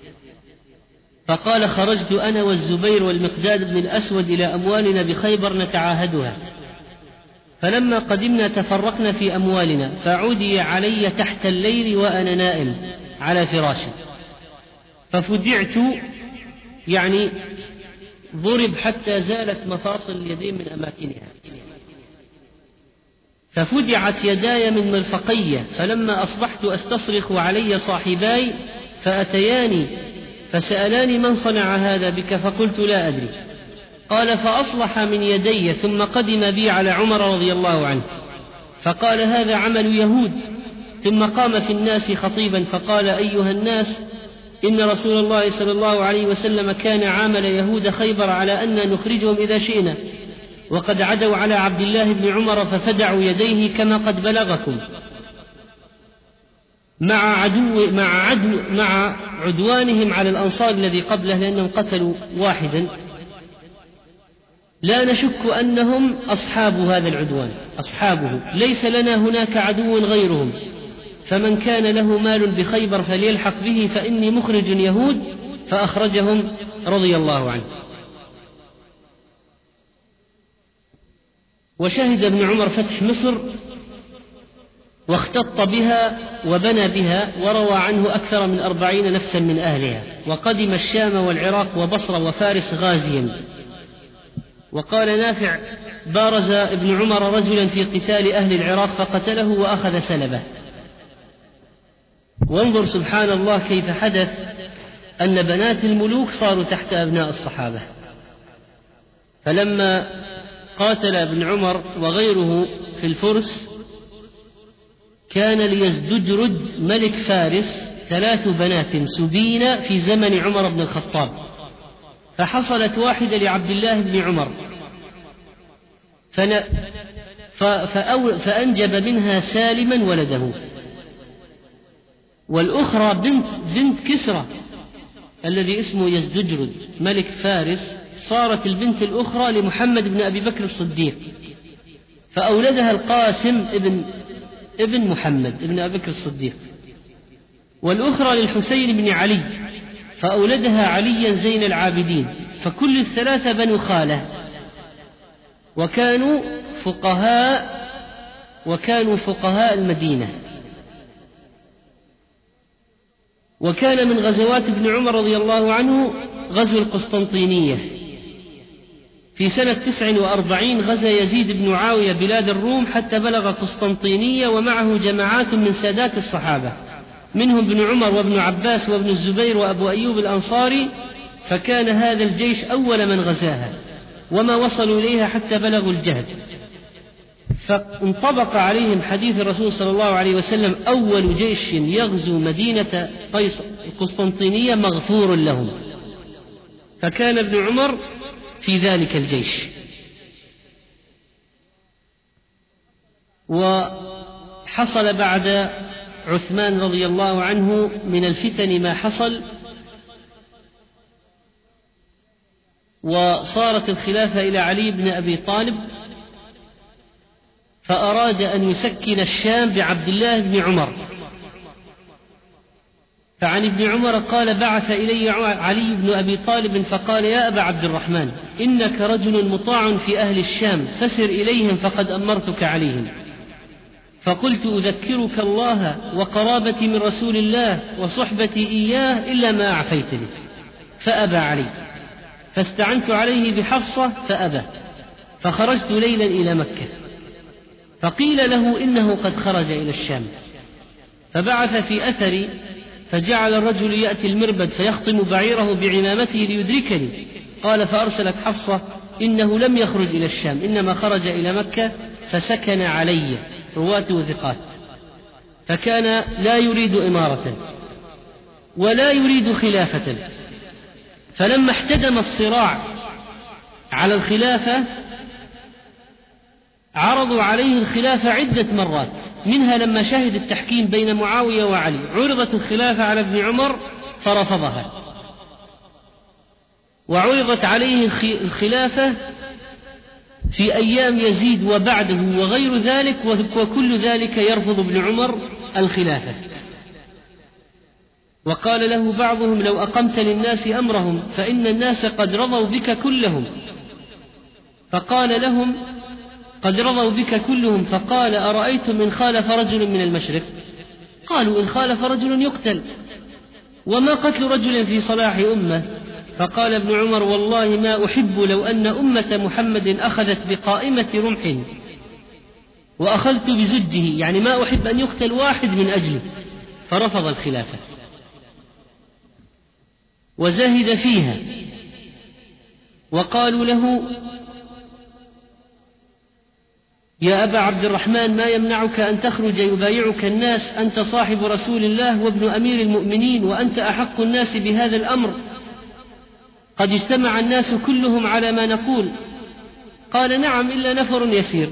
فقال: خرجت أنا والزبير والمقداد بن الأسود إلى أموالنا بخيبر نتعاهدها، فلما قدمنا تفرقنا في أموالنا، فعدي علي تحت الليل وأنا نائم على فراشي، ففدعت، يعني ضرب حتى زالت مفاصل اليدين من أماكنها، ففدعت يداي من مرفقي، فلما أصبحت أستصرخ علي صاحباي فأتياني فسألاني: من صنع هذا بك؟ فقلت: لا أدري. قال: فأصلح من يدي، ثم قدم بي على عمر رضي الله عنه، فقال: هذا عمل يهود. ثم قام في الناس خطيبا فقال: أيها الناس، إن رسول الله صلى الله عليه وسلم كان عامل يهود خيبر على أن نخرجهم إذا شئنا، وقد عدوا على عبد الله بن عمر ففدعوا يديه كما قد بلغكم، مع عدوانهم على الأنصار الذي قبله، لأنهم قتلوا واحدا. لا نشك أنهم أصحاب هذا العدوان، أصحابه، ليس لنا هناك عدو غيرهم، فمن كان له مال بخيبر فليلحق به، فإني مخرج يهود، فأخرجهم رضي الله عنه. وشهد ابن عمر فتح مصر واختط بها وبنى بها، وروى عنه أكثر من 40 نفسا من أهلها، وقدم الشام والعراق وبصرة وفارس غازيا. وقال نافع: بارز ابن عمر رجلا في قتال أهل العراق فقتله وأخذ سلبه. وانظر سبحان الله كيف حدث أن بنات الملوك صاروا تحت أبناء الصحابة. فلما قاتل ابن عمر وغيره في الفرس كان ليزدجرد ملك فارس 3 بنات سبين في زمن عمر بن الخطاب، فحصلت واحدة لعبد الله بن عمر فأنجب منها سالما ولده، والأخرى بنت كسرى الذي اسمه يزدجرد ملك فارس، صارت البنت الأخرى لمحمد بن أبي بكر الصديق، فأولدها القاسم ابن محمد ابن أبي بكر الصديق، والأخرى للحسين بن علي فأولدها عليا زين العابدين، فكل ال3 بنو خالة، وكانوا فقهاء المدينة. وكان من غزوات ابن عمر رضي الله عنه غزو القسطنطينية في سنة 49، غزا يزيد بن معاوية بلاد الروم حتى بلغ قسطنطينية، ومعه جماعات من سادات الصحابة منهم ابن عمر وابن عباس وابن الزبير وأبو أيوب الأنصاري، فكان هذا الجيش أول من غزاها، وما وصلوا إليها حتى بلغوا الجهد، فانطبق عليهم حديث الرسول صلى الله عليه وسلم: أول جيش يغزو مدينة القسطنطينية مغفور لهم، فكان ابن عمر في ذلك الجيش. وحصل بعد عثمان رضي الله عنه من الفتن ما حصل، وصارت الخلافة إلى علي بن أبي طالب، فأراد أن يسكن الشام بعبد الله بن عمر، فعن ابن عمر قال: بعث إلي علي بن أبي طالب فقال: يا أبا عبد الرحمن، إنك رجل مطاع في أهل الشام، فسر إليهم فقد أمرتك عليهم. فقلت: أذكرك الله وقرابتي من رسول الله وصحبتي إياه إلا ما أعفيتني، فأبى علي، فاستعنت عليه بحفصة فأبى، فخرجت ليلا إلى مكة، فقيل له إنه قد خرج إلى الشام، فبعث في أثري، فجعل الرجل يأتي المربد فيخطم بعيره بعمامته ليدركني، قال: فأرسلت حفصة: إنه لم يخرج إلى الشام، إنما خرج إلى مكة فسكن علي، رواته ثقات، فكان لا يريد إمارة ولا يريد خلافة. فلما احتدم الصراع على الخلافة عرضوا عليه الخلافة عدة مرات، منها لما شهد التحكيم بين معاوية وعلي، عرضت الخلافة على ابن عمر فرفضها، وعرضت عليه الخلافة في أيام يزيد وبعده وغير ذلك، وكل ذلك يرفض ابن عمر الخلافة. وقال له بعضهم: لو أقمت للناس أمرهم فإن الناس قد رضوا بك كلهم. فقال لهم: قد رضوا بك كلهم. فقال: أرأيتم إن خالف رجل من المشرق؟ قالوا: إن خالف رجل يقتل، وما قتل رجل في صلاح أمة. فقال ابن عمر: والله ما أحب لو أن أمة محمد أخذت بقائمة رمح وأخذت بزجه، يعني ما أحب أن يقتل واحد من أجله. فرفض الخلافة وزهد فيها، وقالوا له: يا أبا عبد الرحمن، ما يمنعك أن تخرج يبايعك الناس؟ أنت صاحب رسول الله وابن أمير المؤمنين، وأنت أحق الناس بهذا الأمر، قد اجتمع الناس كلهم على ما نقول. قال: نعم، إلا نفر يسير،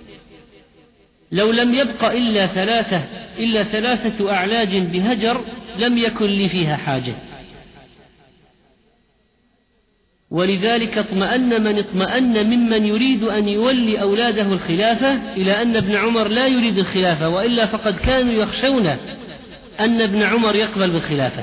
لو لم يبق إلا 3 أعلاج بهجر لم يكن لي فيها حاجة. ولذلك اطمأن من اطمأن ممن يريد أن يولي أولاده الخلافة إلى أن ابن عمر لا يريد الخلافة، وإلا فقد كانوا يخشون أن ابن عمر يقبل بالخلافة.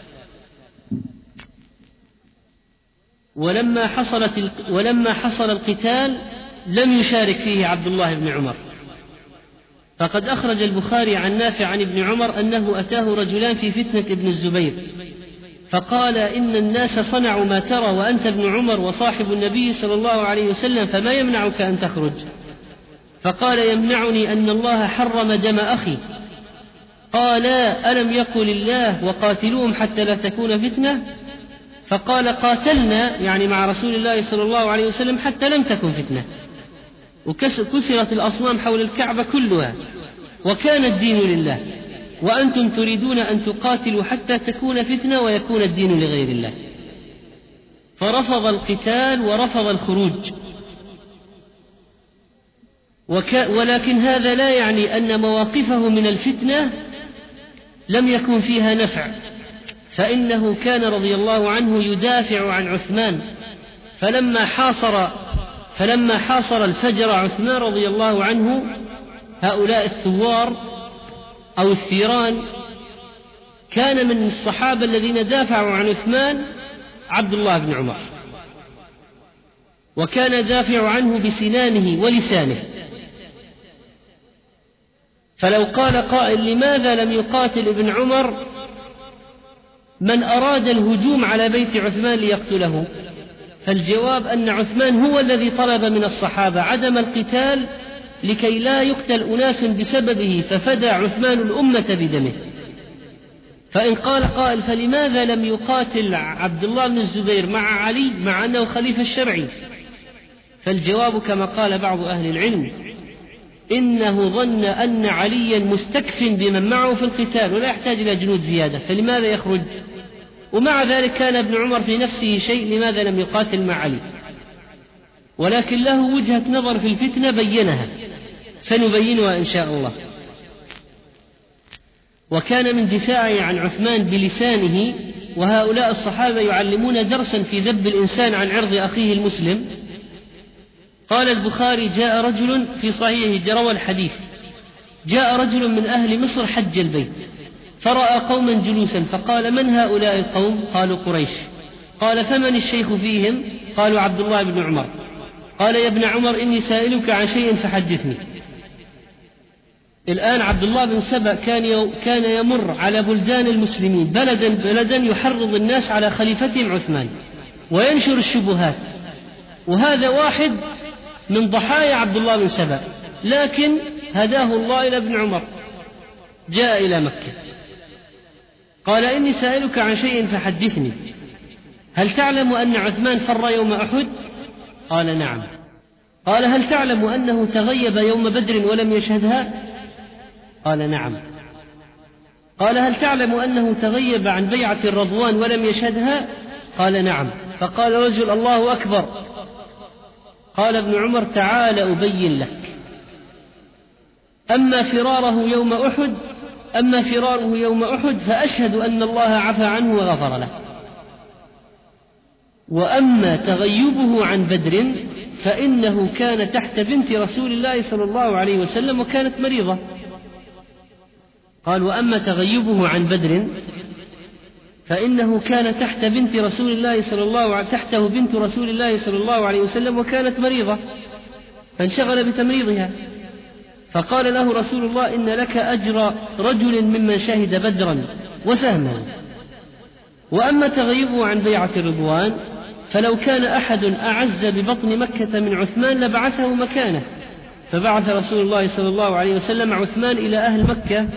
ولما حصل القتال لم يشارك فيه عبد الله بن عمر. فقد أخرج البخاري عن نافع عن ابن عمر أنه أتاه رجلان في فتنة ابن الزبير، فقال: إن الناس صنعوا ما ترى، وأنت ابن عمر وصاحب النبي صلى الله عليه وسلم، فما يمنعك أن تخرج؟ فقال: يمنعني أن الله حرم دم أخي، قال: ألم يقل الله وقاتلوهم حتى لا تكون فتنة؟ فقال: قاتلنا يعني مع رسول الله صلى الله عليه وسلم حتى لم تكن فتنة، وكسرت الأصنام حول الكعبة كلها، وكان الدين لله، وأنتم تريدون أن تقاتلوا حتى تكون فتنة ويكون الدين لغير الله. فرفض القتال ورفض الخروج. ولكن هذا لا يعني أن مواقفه من الفتنة لم يكن فيها نفع، فإنه كان رضي الله عنه يدافع عن عثمان، فلما حاصر الفجر عثمان رضي الله عنه هؤلاء الثوار أو الثيران، كان من الصحابة الذين دافعوا عن عثمان عبد الله بن عمر، وكان يدافع عنه بسنانه ولسانه. فلو قال قائل: لماذا لم يقاتل ابن عمر من أراد الهجوم على بيت عثمان ليقتله؟ فالجواب أن عثمان هو الذي طلب من الصحابة عدم القتال لكي لا يقتل أناس بسببه، ففدى عثمان الأمة بدمه. فإن قال قائل: فلماذا لم يقاتل عبد الله بن الزبير مع علي مع أنه خليفة الشرعي؟ فالجواب كما قال بعض أهل العلم: إنه ظن أن عليا مستكف بمن معه في القتال ولا يحتاج إلى جنود زيادة، فلماذا يخرج؟ ومع ذلك كان ابن عمر في نفسه شيء، لماذا لم يقاتل مع علي؟ ولكن له وجهة نظر في الفتنة بينها، سنبينها إن شاء الله. وكان من دفاعه عن عثمان بلسانه، وهؤلاء الصحابة يعلمون درسا في ذب الإنسان عن عرض أخيه المسلم. قال البخاري: جاء رجل في صحيحه روى الحديث: جاء رجل من أهل مصر حج البيت، فرأى قوما جلوسا، فقال: من هؤلاء القوم؟ قالوا: قريش. قال: فمن الشيخ فيهم؟ قالوا: عبد الله بن عمر. قال: يا ابن عمر، إني سائلك عن شيء فحدثني. الآن عبد الله بن سبأ كان يمر على بلدان المسلمين بلدا بلدا، يحرض الناس على خليفتهم عثمان وينشر الشبهات، وهذا واحد من ضحايا عبد الله بن سبأ، لكن هداه الله إلى ابن عمر، جاء إلى مكة. قال: إني سائلك عن شيء فحدثني، هل تعلم أن عثمان فر يوم أحد؟ قال: نعم. قال: هل تعلم أنه تغيب يوم بدر ولم يشهدها؟ قال: نعم. قال: هل تعلم أنه تغيب عن بيعة الرضوان ولم يشهدها؟ قال: نعم. فقال رجل: الله أكبر. قال ابن عمر: تعال أبين لك. أما فراره يوم أحد فأشهد أن الله عفى عنه وغفر له، وأما تغيبه عن بدر فإنه كان تحت بنت رسول الله صلى الله عليه وسلم وكانت مريضة. قال: وأما تغيبه عن بدر فإنه كان تحته بنت رسول الله صلى الله عليه وسلم وكانت مريضة، فانشغل بتمريضها. فقال له رسول الله: إن لك أجر رجل ممن شهد بدرا وسهما. وأما تغيبه عن بيعة الرضوان فلو كان أحد أعز ببطن مكة من عثمان لبعثه مكانه، فبعث رسول الله صلى الله عليه وسلم عثمان إلى أهل مكة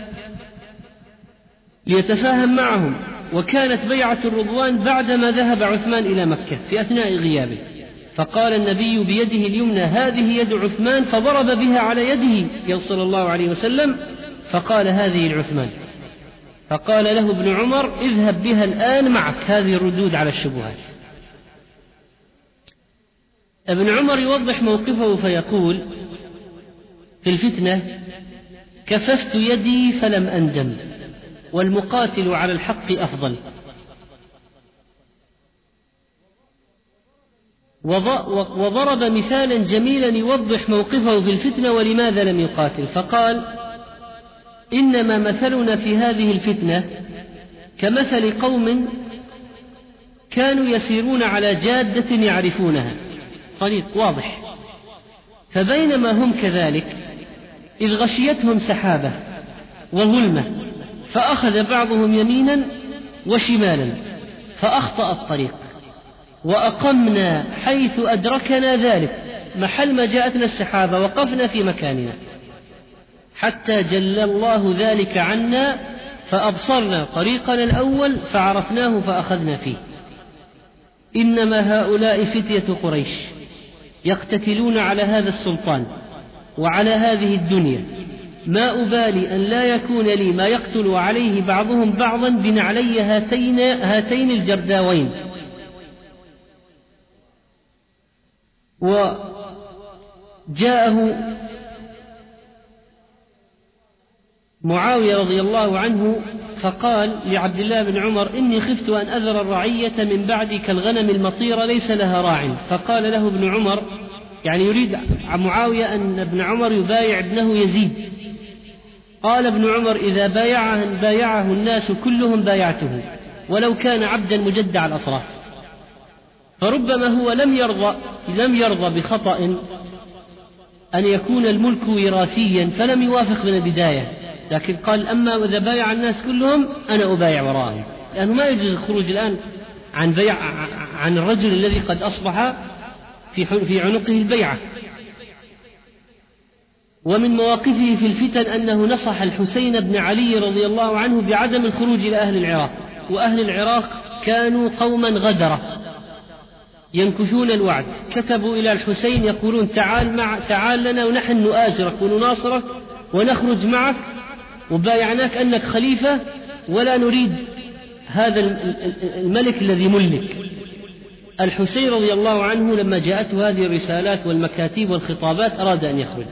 ليتفاهم معهم، وكانت بيعة الرضوان بعدما ذهب عثمان إلى مكة في أثناء غيابه. فقال النبي بيده اليمنى: هذه يد عثمان، فضرب بها على يده صلى الله عليه وسلم، فقال: هذه لعثمان. فقال له ابن عمر: اذهب بها الآن معك، هذه الردود على الشبهات. ابن عمر يوضح موقفه فيقول في الفتنة: كففت يدي فلم أندم، والمقاتل على الحق أفضل. وضرب مثالا جميلا يوضح موقفه في الفتنة ولماذا لم يقاتل، فقال: إنما مثلنا في هذه الفتنة كمثل قوم كانوا يسيرون على جادة يعرفونها، طريق واضح، فبينما هم كذلك إذ غشيتهم سحابة وظلمة، فأخذ بعضهم يمينا وشمالا فأخطأ الطريق، وأقمنا حيث أدركنا ذلك، محل ما جاءتنا السحابة وقفنا في مكاننا، حتى جل الله ذلك عنا فأبصرنا طريقنا الأول فعرفناه فأخذنا فيه. إنما هؤلاء فتية قريش يقتتلون على هذا السلطان وعلى هذه الدنيا، ما أبالي أن لا يكون لي ما يقتل عليه بعضهم بعضا بنعلي هاتين الجرداوين. وجاءه معاوية رضي الله عنه فقال لعبد الله بن عمر: إني خفت أن أذر الرعية من بعدي كالغنم المطيرة ليس لها راع. فقال له ابن عمر، يعني يريد معاوية أن ابن عمر يبايع ابنه يزيد. قال ابن عمر: إذا بايعه الناس كلهم بايعته ولو كان عبدا مجدع الأطراف. فربما هو لم يرضى بخطأ أن يكون الملك وراثيا فلم يوافق من البداية، لكن قال: أما إذا بايع الناس كلهم أنا أبايع وراءهم، لأنه ما يجوز الخروج الآن عن الرجل الذي قد أصبح في عنقه البيعة. ومن مواقفه في الفتن أنه نصح الحسين بن علي رضي الله عنه بعدم الخروج إلى أهل العراق، وأهل العراق كانوا قوما غدرة ينكثون الوعد. كتبوا إلى الحسين يقولون: تعال لنا ونحن نؤازرك ونناصرك ونخرج معك وبايعناك أنك خليفة ولا نريد هذا الملك الذي ملك. الحسين رضي الله عنه لما جاءته هذه الرسالات والمكاتيب والخطابات أراد أن يخرج،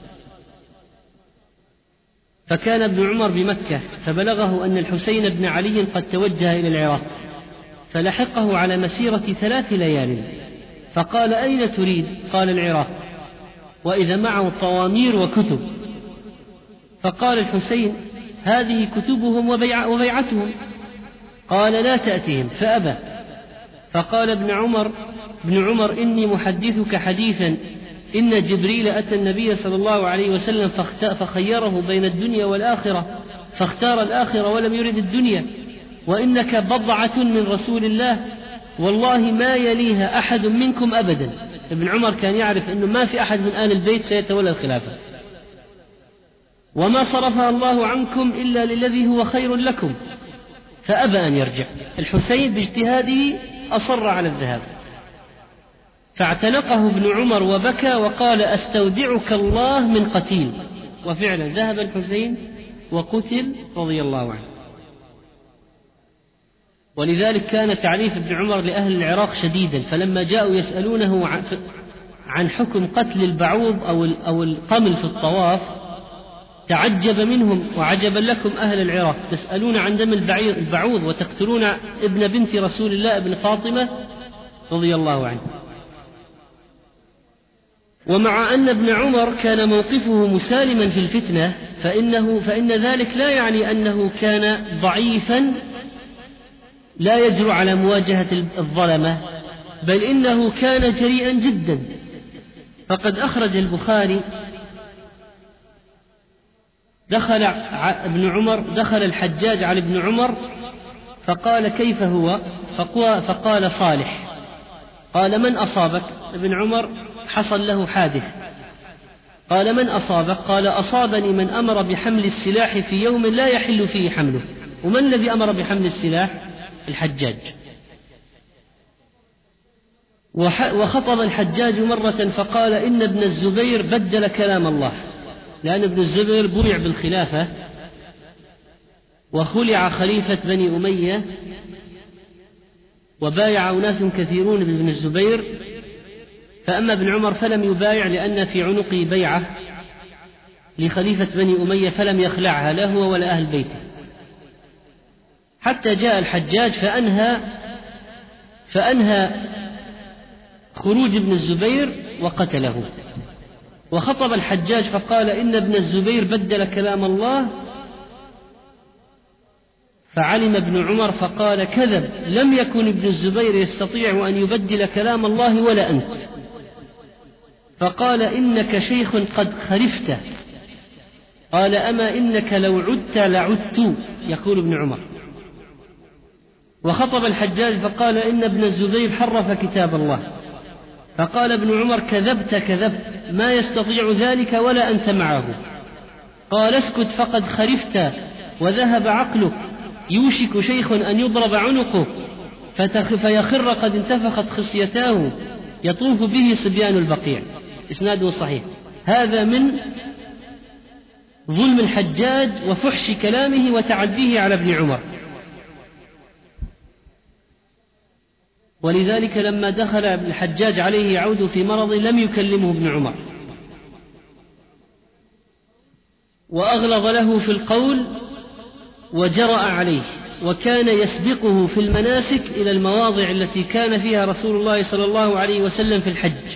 فكان ابن عمر بمكة فبلغه أن الحسين بن علي قد توجه إلى العراق، فلحقه على مسيرة 3 ليال. فقال: أين تريد؟ قال: العراق. وإذا معه طوامير وكتب. فقال الحسين: هذه كتبهم وبيعتهم. قال: لا تأتهم، فأبى. فقال ابن عمر: إني محدثك حديثا، إن جبريل أتى النبي صلى الله عليه وسلم فخيره بين الدنيا والآخرة فاختار الآخرة ولم يرد الدنيا، وإنك بضعة من رسول الله والله ما يليها أحد منكم أبدا. ابن عمر كان يعرف أنه ما في أحد من آل البيت سيتولى الخلافة، وما صرفها الله عنكم إلا للذي هو خير لكم. فأبى أن يرجع. الحسين باجتهاده أصر على الذهاب، فاعتنقه ابن عمر وبكى وقال: أستودعك الله من قتيل. وفعلا ذهب الحسين وقتل رضي الله عنه. ولذلك كان تعريف ابن عمر لأهل العراق شديدا، فلما جاءوا يسألونه عن حكم قتل البعوض أو القمل في الطواف تعجب منهم: وعجبا لكم أهل العراق تسألون عن دم البعوض وتقتلون ابن بنت رسول الله ابن فاطمة رضي الله عنه. ومع أن ابن عمر كان موقفه مسالما في الفتنة فإن ذلك لا يعني أنه كان ضعيفا لا يجرؤ على مواجهة الظلمة، بل إنه كان جريئا جدا. فقد أخرج البخاري: دخل الحجاج على ابن عمر فقال: كيف هو؟ فقال: صالح. قال: من أصابك؟ ابن عمر حصل له حادث. قال: من أصابك؟ قال: أصابني من أمر بحمل السلاح في يوم لا يحل فيه حمله. ومن الذي أمر بحمل السلاح؟ الحجاج. وخطب الحجاج مرة فقال: إن ابن الزبير بدل كلام الله، لأن ابن الزبير بويع بالخلافة وخلع خليفة بني أمية وبايع أناس كثيرون بابن الزبير، فأما ابن عمر فلم يبايع لأن في عنقه بيعة لخليفة بني أمية فلم يخلعها لا هو ولا أهل بيته، حتى جاء الحجاج فأنهى خروج ابن الزبير وقتله. وخطب الحجاج فقال: إن ابن الزبير بدل كلام الله. فعلم ابن عمر فقال: كذب، لم يكن ابن الزبير يستطيع أن يبدل كلام الله ولا أنت. فقال: إنك شيخ قد خرفت. قال: أما إنك لو عدت لعدت، يقول ابن عمر. وخطب الحجاج فقال: إن ابن الزبير حرف كتاب الله. فقال ابن عمر: كذبت، ما يستطيع ذلك ولا أنت معه. قال اسكت فقد خرفت وذهب عقلك، يوشك شيخ أن يضرب عنقه فيخر قد انتفخت خصيتاه يطوف به صبيان البقيع. إسناده صحيح. هذا من ظلم الحجاج وفحش كلامه وتعديه على ابن عمر. ولذلك لما دخل ابن الحجاج عليه يعود في مرض لم يكلمه ابن عمر، وأغلظ له في القول وجرأ عليه، وكان يسبقه في المناسك إلى المواضع التي كان فيها رسول الله صلى الله عليه وسلم في الحج.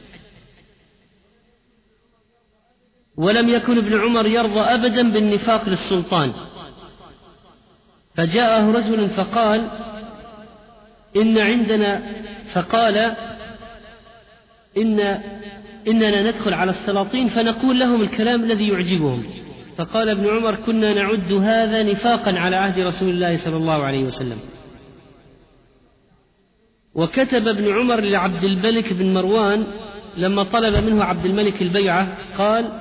ولم يكن ابن عمر يرضى أبدا بالنفاق للسلطان. فجاءه رجل فقال إننا ندخل على السلاطين فنقول لهم الكلام الذي يعجبهم. فقال ابن عمر كنا نعد هذا نفاقا على عهد رسول الله صلى الله عليه وسلم. وكتب ابن عمر لعبد الملك بن مروان لما طلب منه عبد الملك البيعة قال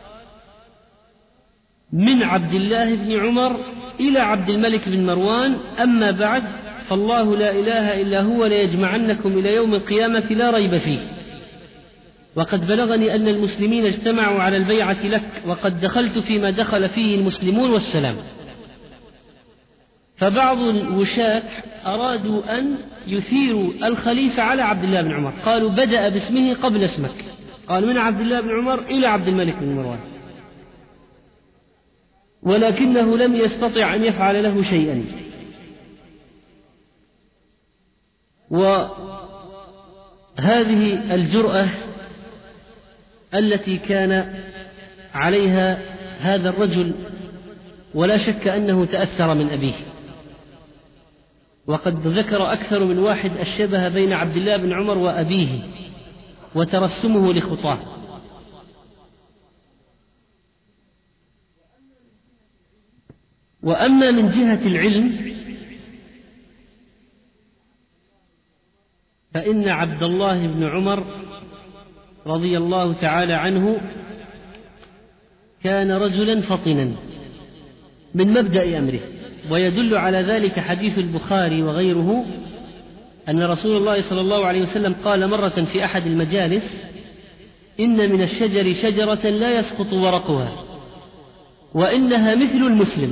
من عبد الله بن عمر إلى عبد الملك بن مروان أما بعد فالله لا إله إلا هو ليجمعنكم إلى يوم القيامة لا ريب فيه. وقد بلغني أن المسلمين اجتمعوا على البيعة لك وقد دخلت فيما دخل فيه المسلمون والسلام. فبعض الوشاة أرادوا أن يثيروا الخليفة على عبد الله بن عمر، قالوا بدأ باسمه قبل اسمك، قال من عبد الله بن عمر إلى عبد الملك بن مروان، ولكنه لم يستطع أن يفعل له شيئا. وهذه الجرأة التي كان عليها هذا الرجل ولا شك أنه تأثر من أبيه. وقد ذكر أكثر من واحد الشبه بين عبد الله بن عمر وأبيه وترسمه لخطاه. وأما من جهة العلم فإن عبد الله بن عمر رضي الله تعالى عنه كان رجلا فطنا من مبدأ أمره. ويدل على ذلك حديث البخاري وغيره أن رسول الله صلى الله عليه وسلم قال مرة في أحد المجالس إن من الشجر شجرة لا يسقط ورقها وإنها مثل المسلم،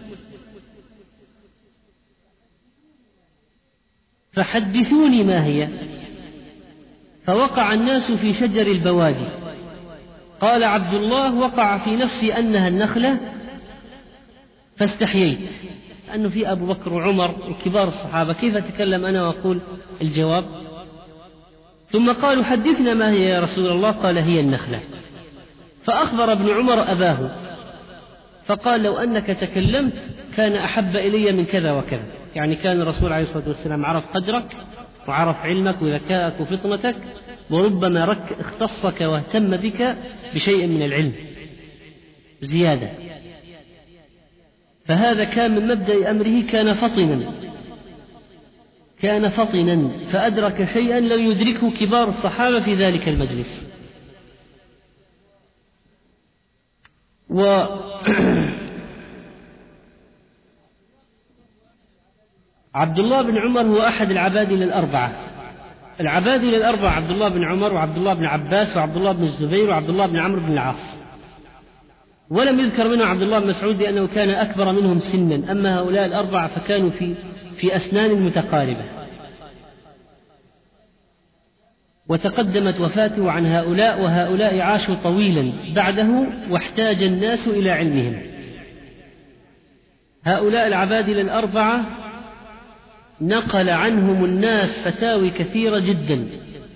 فحدثوني ما هي. فوقع الناس في شجر البوادي. قال عبد الله وقع في نفسي أنها النخلة فاستحييت، أنه في أبو بكر وعمر وكبار الصحابة كيف أتكلم أنا وأقول الجواب. ثم قالوا حدثنا ما هي يا رسول الله، قال هي النخلة. فأخبر ابن عمر أباه فقال لو أنك تكلمت كان أحب إلي من كذا وكذا، يعني كان الرسول عليه الصلاة والسلام عرف قدرك وعرف علمك وذكاءك وفطنتك، وربما اختصك واهتم بك بشيء من العلم زيادة. فهذا كان من مبدأ أمره، كان فطنا فأدرك شيئا لم يدركه كبار الصحابة في ذلك المجلس. عبد الله بن عمر هو أحد العبادلة الأربعة. العبادلة الأربعة عبد الله بن عمر وعبد الله بن عباس وعبد الله بن الزبير وعبد الله بن عمرو بن العاص، ولم يذكر منه عبد الله بن مسعود لأنه كان أكبر منهم سنا. أما هؤلاء الأربعة فكانوا في أسنان متقاربة. وتقدمت وفاته عن هؤلاء، وهؤلاء عاشوا طويلا بعده واحتاج الناس إلى علمهم. هؤلاء العبادلة الأربعة نقل عنهم الناس فتاوي كثيرة جدا.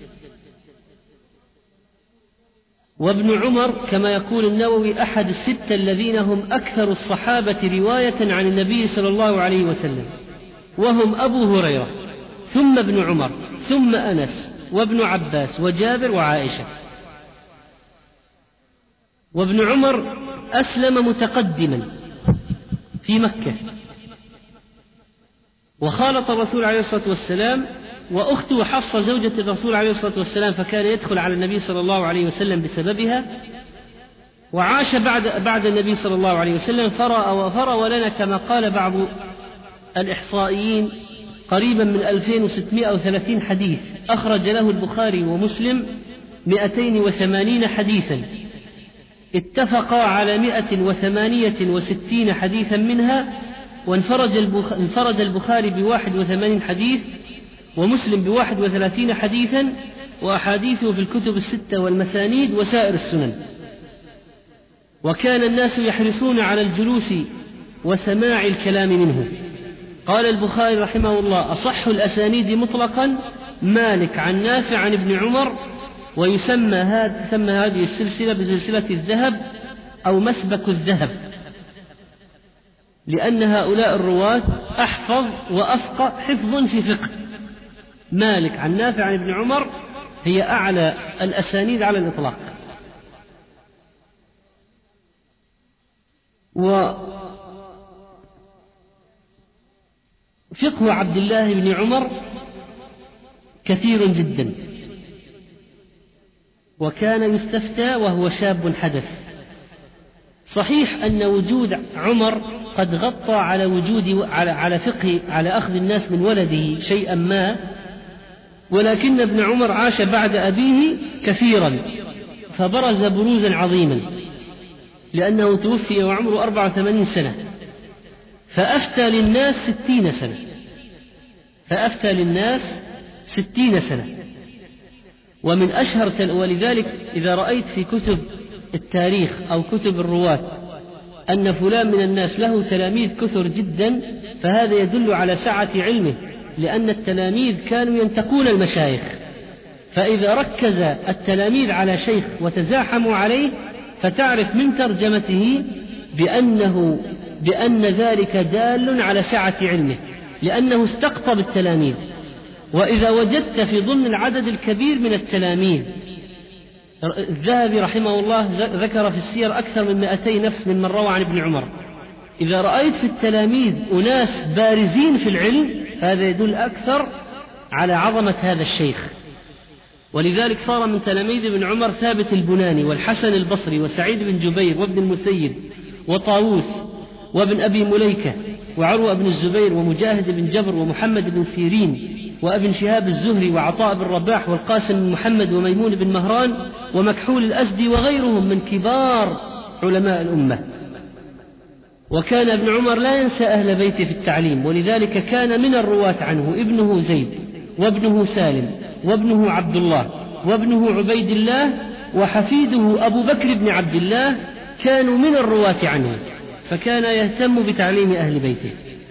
وابن عمر كما يقول النووي أحد الستة الذين هم أكثر الصحابة رواية عن النبي صلى الله عليه وسلم، وهم أبو هريرة ثم ابن عمر ثم أنس وابن عباس وجابر وعائشة. وابن عمر أسلم متقدما في مكة وخالط الرسول عليه الصلاة والسلام، وأخته حفصة زوجة الرسول عليه الصلاة والسلام فكان يدخل على النبي صلى الله عليه وسلم بسببها. وعاش بعد النبي صلى الله عليه وسلم، فروى لنا كما قال بعض الإحصائيين قريبا من 2630 حديث، أخرج له البخاري ومسلم 280 حديثا، اتفقا على 168 حديثا منها، وانفرد البخاري ب81 حديث ومسلم ب31 حديثا، وأحاديثه في الكتب الستة والمسانيد وسائر السنن. وكان الناس يحرصون على الجلوس وسماع الكلام منه. قال البخاري رحمه الله: أصح الأسانيد مطلقا مالك عن نافع عن ابن عمر، ويسمى هذه السلسلة بسلسلة الذهب أو مسبك الذهب، لأن هؤلاء الرواة أحفظ وأفقه حفظ في فقه. مالك عن نافع عن ابن عمر هي أعلى الأسانيد على الإطلاق. وفقه عبد الله بن عمر كثير جدا، وكان يستفتى وهو شاب حدث. صحيح أن وجود عمر قد غطى على فقه على أخذ الناس من ولده شيئا ما، ولكن ابن عمر عاش بعد أبيه كثيرا، فبرز بروزا عظيما، لأنه توفي وعمره 84 سنة، فأفتى للناس 60 سنة. ومن أشهر ولذلك إذا رأيت في كتب التاريخ أو كتب الرواة أن فلان من الناس له تلاميذ كثر جدا، فهذا يدل على سعة علمه، لأن التلاميذ كانوا ينتقون المشايخ، فإذا ركز التلاميذ على شيخ وتزاحموا عليه فتعرف من ترجمته بأن ذلك دال على سعة علمه، لأنه استقطب التلاميذ. وإذا وجدت في ضمن العدد الكبير من التلاميذ، الذهبي رحمه الله ذكر في السير أكثر من 200 نفس من روى عن ابن عمر، إذا رأيت في التلاميذ أناس بارزين في العلم هذا يدل أكثر على عظمة هذا الشيخ. ولذلك صار من تلاميذ ابن عمر ثابت البناني والحسن البصري وسعيد بن جبير وابن المسيب وطاووس وابن أبي مليكة وعروة بن الزبير ومجاهد بن جبر ومحمد بن سيرين وابن شهاب الزهري وعطاء بن رباح والقاسم بن محمد وميمون بن مهران ومكحول الأزدي وغيرهم من كبار علماء الأمة. وكان ابن عمر لا ينسى أهل بيته في التعليم، ولذلك كان من الرواة عنه ابنه زيد وابنه سالم وابنه عبد الله وابنه عبيد الله وحفيده أبو بكر بن عبد الله، كانوا من الرواة عنه، فكان يهتم بتعليم أهل بيته،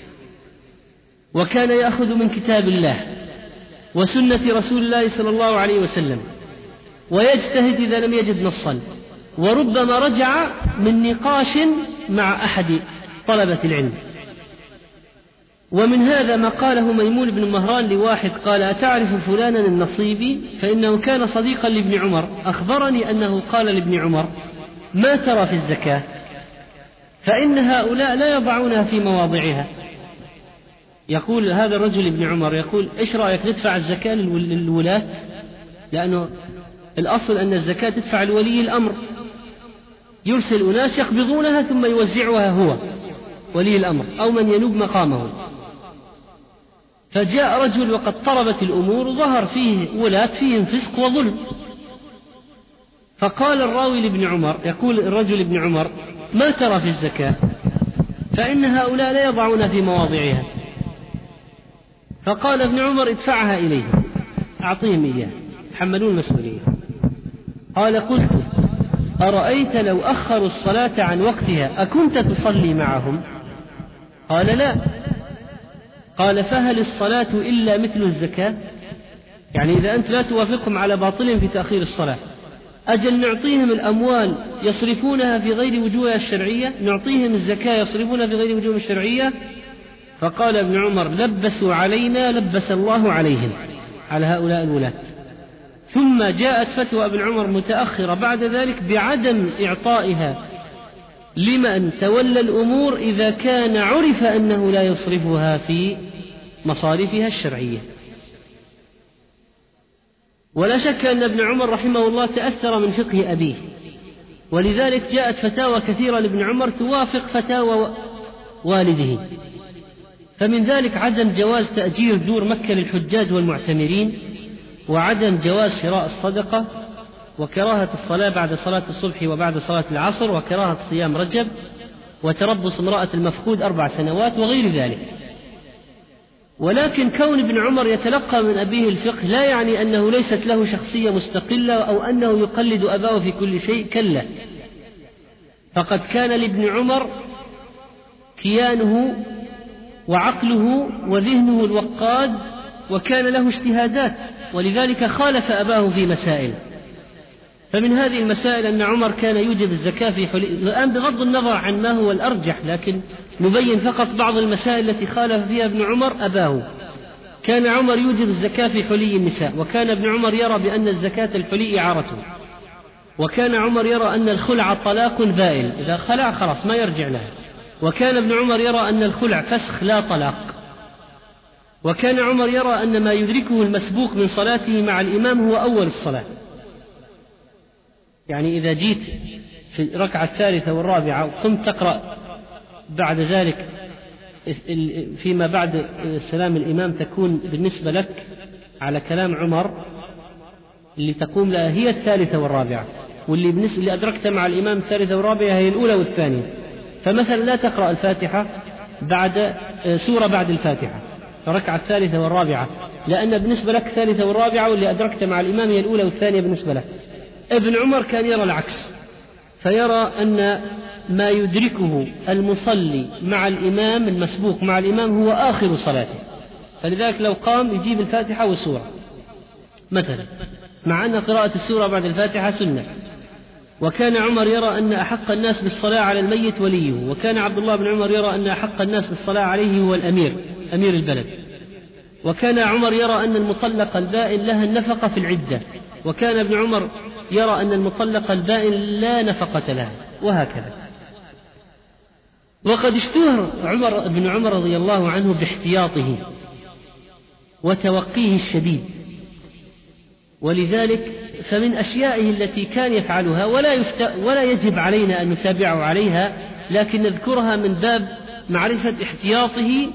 وكان يأخذ من كتاب الله وسنة رسول الله صلى الله عليه وسلم، ويجتهد إذا لم يجد نصا، وربما رجع من نقاش مع أحد طلبة العلم. ومن هذا ما قاله ميمون بن مهران لواحد قال: أتعرف فلانا النصيبي؟ فإنه كان صديقا لابن عمر، أخبرني أنه قال لابن عمر: ما ترى في الزكاة؟ فإن هؤلاء لا يضعونها في مواضعها. يقول هذا الرجل ابن عمر، يقول: إيش رأيك ندفع الزكاة للولاة؟ لأنه الأصل أن الزكاة تدفع لولي الأمر، يرسل أناس يقبضونها ثم يوزعها هو ولي الأمر أو من ينوب مقامه. فجاء رجل وقد طربت الأمور وظهر فيه ولاة فيهم فسق وظلم، فقال الراوي لابن عمر، يقول الرجل ابن عمر: ما ترى في الزكاة؟ فإن هؤلاء لا يضعون في مواضعها. فقال ابن عمر: ادفعها إليه، أعطيهم إياه، تحملون المسؤولية. قال: قلت: أرأيت لو أخروا الصلاة عن وقتها أكنت تصلي معهم؟ قال: لا. قال: فهل الصلاة إلا مثل الزكاة؟ يعني إذا أنت لا توافقهم على باطلهم في تأخير الصلاة، أجل نعطيهم الأموال يصرفونها في غير وجوهها الشرعية، نعطيهم الزكاة يصرفونها في غير وجوهها الشرعية. فقال ابن عمر: لبسوا علينا لبس الله عليهم، على هؤلاء الولاة. ثم جاءت فتوى ابن عمر متأخرة بعد ذلك بعدم إعطائها لمن تولى الأمور إذا كان عرف أنه لا يصرفها في مصارفها الشرعية. ولا شك أن ابن عمر رحمه الله تأثر من فقه أبيه، ولذلك جاءت فتاوى كثيرة لابن عمر توافق فتاوى والده. فمن ذلك عدم جواز تأجير دور مكة للحجاج والمعتمرين، وعدم جواز شراء الصدقة، وكراهة الصلاة بعد صلاة الصبح وبعد صلاة العصر، وكراهة صيام رجب، وتربص امرأة المفقود 4 سنوات، وغير ذلك. ولكن كون ابن عمر يتلقى من أبيه الفقه لا يعني أنه ليست له شخصية مستقلة أو أنه يقلد أباه في كل شيء، كلا، فقد كان لابن عمر كيانه وعقله وذهنه الوقاد، وكان له اجتهادات، ولذلك خالف أباه في مسائل. فمن هذه المسائل أن عمر كان يوجب الزكاة في حلي، الآن بغض النظر عن ما هو الأرجح، لكن نبين فقط بعض المسائل التي خالف فيها ابن عمر أباه. كان عمر يوجب الزكاة في حلي النساء، وكان ابن عمر يرى بأن الزكاة الحلي إعارته، وكان عمر يرى أن الخلع طلاق بائن، إذا خلع خلاص ما يرجع لها، وكان ابن عمر يرى أن الخلع فسخ لا طلاق، وكان عمر يرى أن ما يدركه المسبوق من صلاته مع الإمام هو أول الصلاة، يعني إذا جيت في الركعة الثالثة والرابعة وقمت تقرأ بعد ذلك فيما بعد سلام الإمام تكون بالنسبة لك على كلام عمر اللي تقوم لها هي الثالثة والرابعة، واللي بالنسبة اللي أدركت مع الإمام الثالثة والرابعة هي الأولى والثانية. فمثلا لا تقرأ الفاتحة بعد سورة بعد الفاتحة الركعة الثالثة والرابعة، لأن بالنسبة لك الثالثة والرابعة واللي أدركت مع الإمام هي الأولى والثانية بالنسبة لك. ابن عمر كان يرى العكس، فيرى أن ما يدركه المصلي مع الإمام المسبوق مع الإمام هو آخر صلاته، فلذلك لو قام يجيب الفاتحة والسورة مثلا، مع أن قراءة السورة بعد الفاتحة سنة. وكان عمر يرى أن أحق الناس بالصلاة على الميت وليه، وكان عبد الله بن عمر يرى أن أحق الناس بالصلاة عليه هو الأمير البلد. وكان عمر يرى أن المطلق البائن لها النفقة في العدة، وكان ابن عمر يرى أن المطلق البائن لا نفقة لها، وهكذا. وقد اشتهر ابن عمر رضي الله عنه باحتياطه وتوقيه الشديد، ولذلك فمن أشيائه التي كان يفعلها ولا يجب علينا أن نتابعه عليها، لكن نذكرها من باب معرفة احتياطه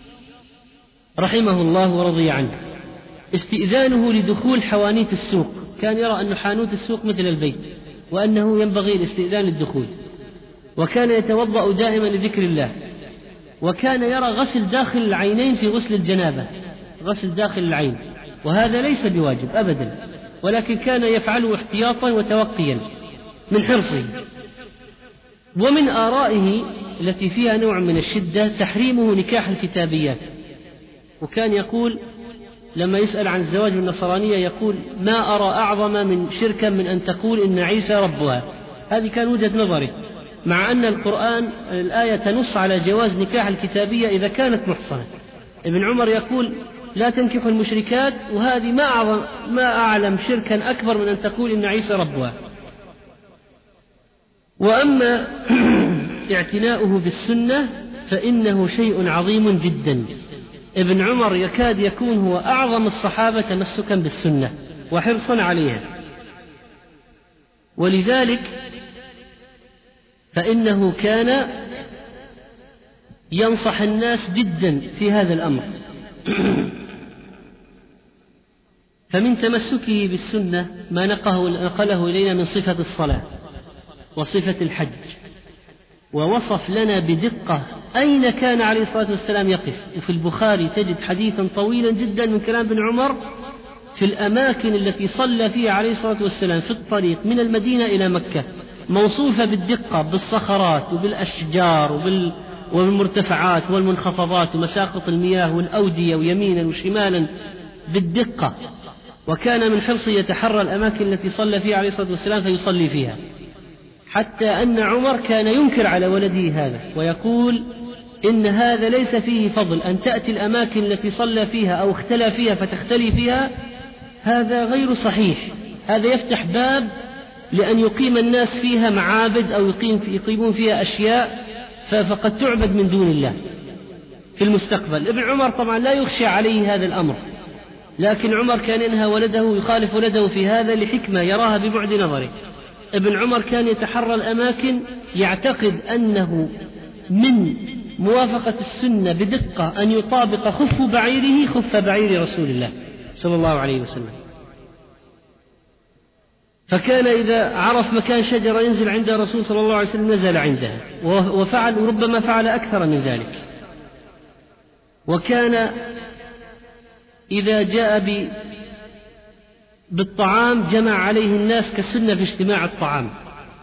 رحمه الله ورضي عنه. استئذانه لدخول حوانيت السوق، كان يرى أن حانوت السوق مثل البيت وأنه ينبغي الاستئذان للدخول، وكان يتوضأ دائما لذكر الله، وكان يرى غسل داخل العينين في غسل الجنابة، غسل داخل العين، وهذا ليس بواجب أبدا، ولكن كان يفعله احتياطا وتوقيا من حرصه. ومن آرائه التي فيها نوع من الشدة تحريمه نكاح الكتابيات، وكان يقول لما يسأل عن الزواج بالنصرانية يقول ما أرى أعظم من شركا من أن تقول إن عيسى ربها. هذه كان وجهة نظري، مع أن القرآن الآية تنص على جواز نكاح الكتابية إذا كانت محصنة. ابن عمر يقول لا تنكحوا المشركات، وهذه ما أعلم شركا أكبر من أن تقول إن عيسى ربها. وأما اعتناؤه بالسنة فإنه شيء عظيم جدا. ابن عمر يكاد يكون هو أعظم الصحابة تمسكا بالسنة وحرصا عليها، ولذلك فإنه كان ينصح الناس جدا في هذا الأمر. فمن تمسكه بالسنة ما نقله إلينا من صفة الصلاة وصفة الحج، ووصف لنا بدقة أين كان عليه الصلاة والسلام يقف. وفي البخاري تجد حديثا طويلا جدا من كلام ابن عمر في الأماكن التي صلى فيها عليه الصلاة والسلام في الطريق من المدينة إلى مكة، موصوفة بالدقة بالصخرات وبالأشجار والمرتفعات والمنخفضات ومساقط المياه والأودية ويمينا وشمالا بالدقة. وكان من حرصه يتحرى الأماكن التي صلى فيها عليه الصلاة والسلام فيصلي فيها، حتى أن عمر كان ينكر على ولده هذا ويقول إن هذا ليس فيه فضل أن تأتي الأماكن التي صلى فيها أو اختلى فيها فتختلي فيها، هذا غير صحيح، هذا يفتح باب لأن يقيم الناس فيها معابد أو يقيمون فيها أشياء فقد تعبد من دون الله في المستقبل. ابن عمر طبعا لا يخشى عليه هذا الأمر، لكن عمر كان ينهى ولده يخالف ولده في هذا لحكمة يراها ببعد نظره. ابن عمر كان يتحرى الأماكن، يعتقد أنه من موافقة السنة بدقة أن يطابق خف بعيره خف بعير رسول الله صلى الله عليه وسلم. فكان إذا عرف مكان شجرة ينزل عند الرسول صلى الله عليه وسلم نزل عندها، وفعل وربما فعل أكثر من ذلك. وكان إذا جاء بالطعام جمع عليه الناس كالسنة في اجتماع الطعام.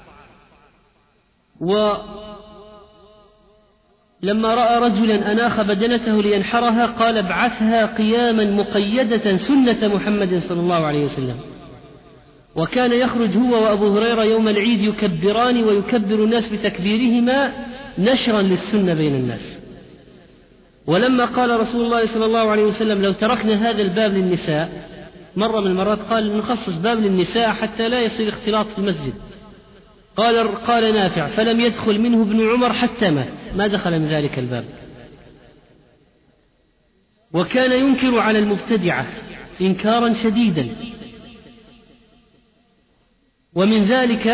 ولما رأى رجلا أناخ بدنته لينحرها قال ابعثها قياما مقيدة سنة محمد صلى الله عليه وسلم. وكان يخرج هو وأبو هريرة يوم العيد يكبران ويكبر الناس بتكبيرهما نشرا للسنة بين الناس. ولما قال رسول الله صلى الله عليه وسلم لو تركنا هذا الباب للنساء، مرة من المرات قال نخصص باب للنساء حتى لا يصير اختلاط في المسجد. قال نافع فلم يدخل منه ابن عمر حتى مات، ما دخل من ذلك الباب. وكان ينكر على المبتدعة إنكارا شديدا. ومن ذلك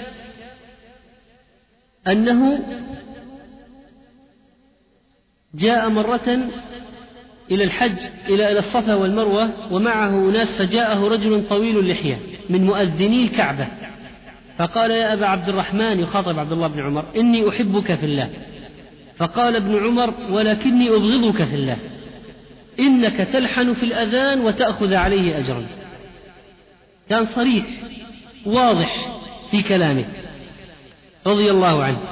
أنه جاء مرة إلى الحج إلى الصفا والمروة ومعه ناس، فجاءه رجل طويل اللحية من مؤذني الكعبة فقال يا أبا عبد الرحمن، يخاطب عبد الله بن عمر، إني أحبك في الله. فقال ابن عمر ولكني أبغضك في الله، إنك تلحن في الأذان وتأخذ عليه أجرا. كان صريح واضح في كلامه رضي الله عنه.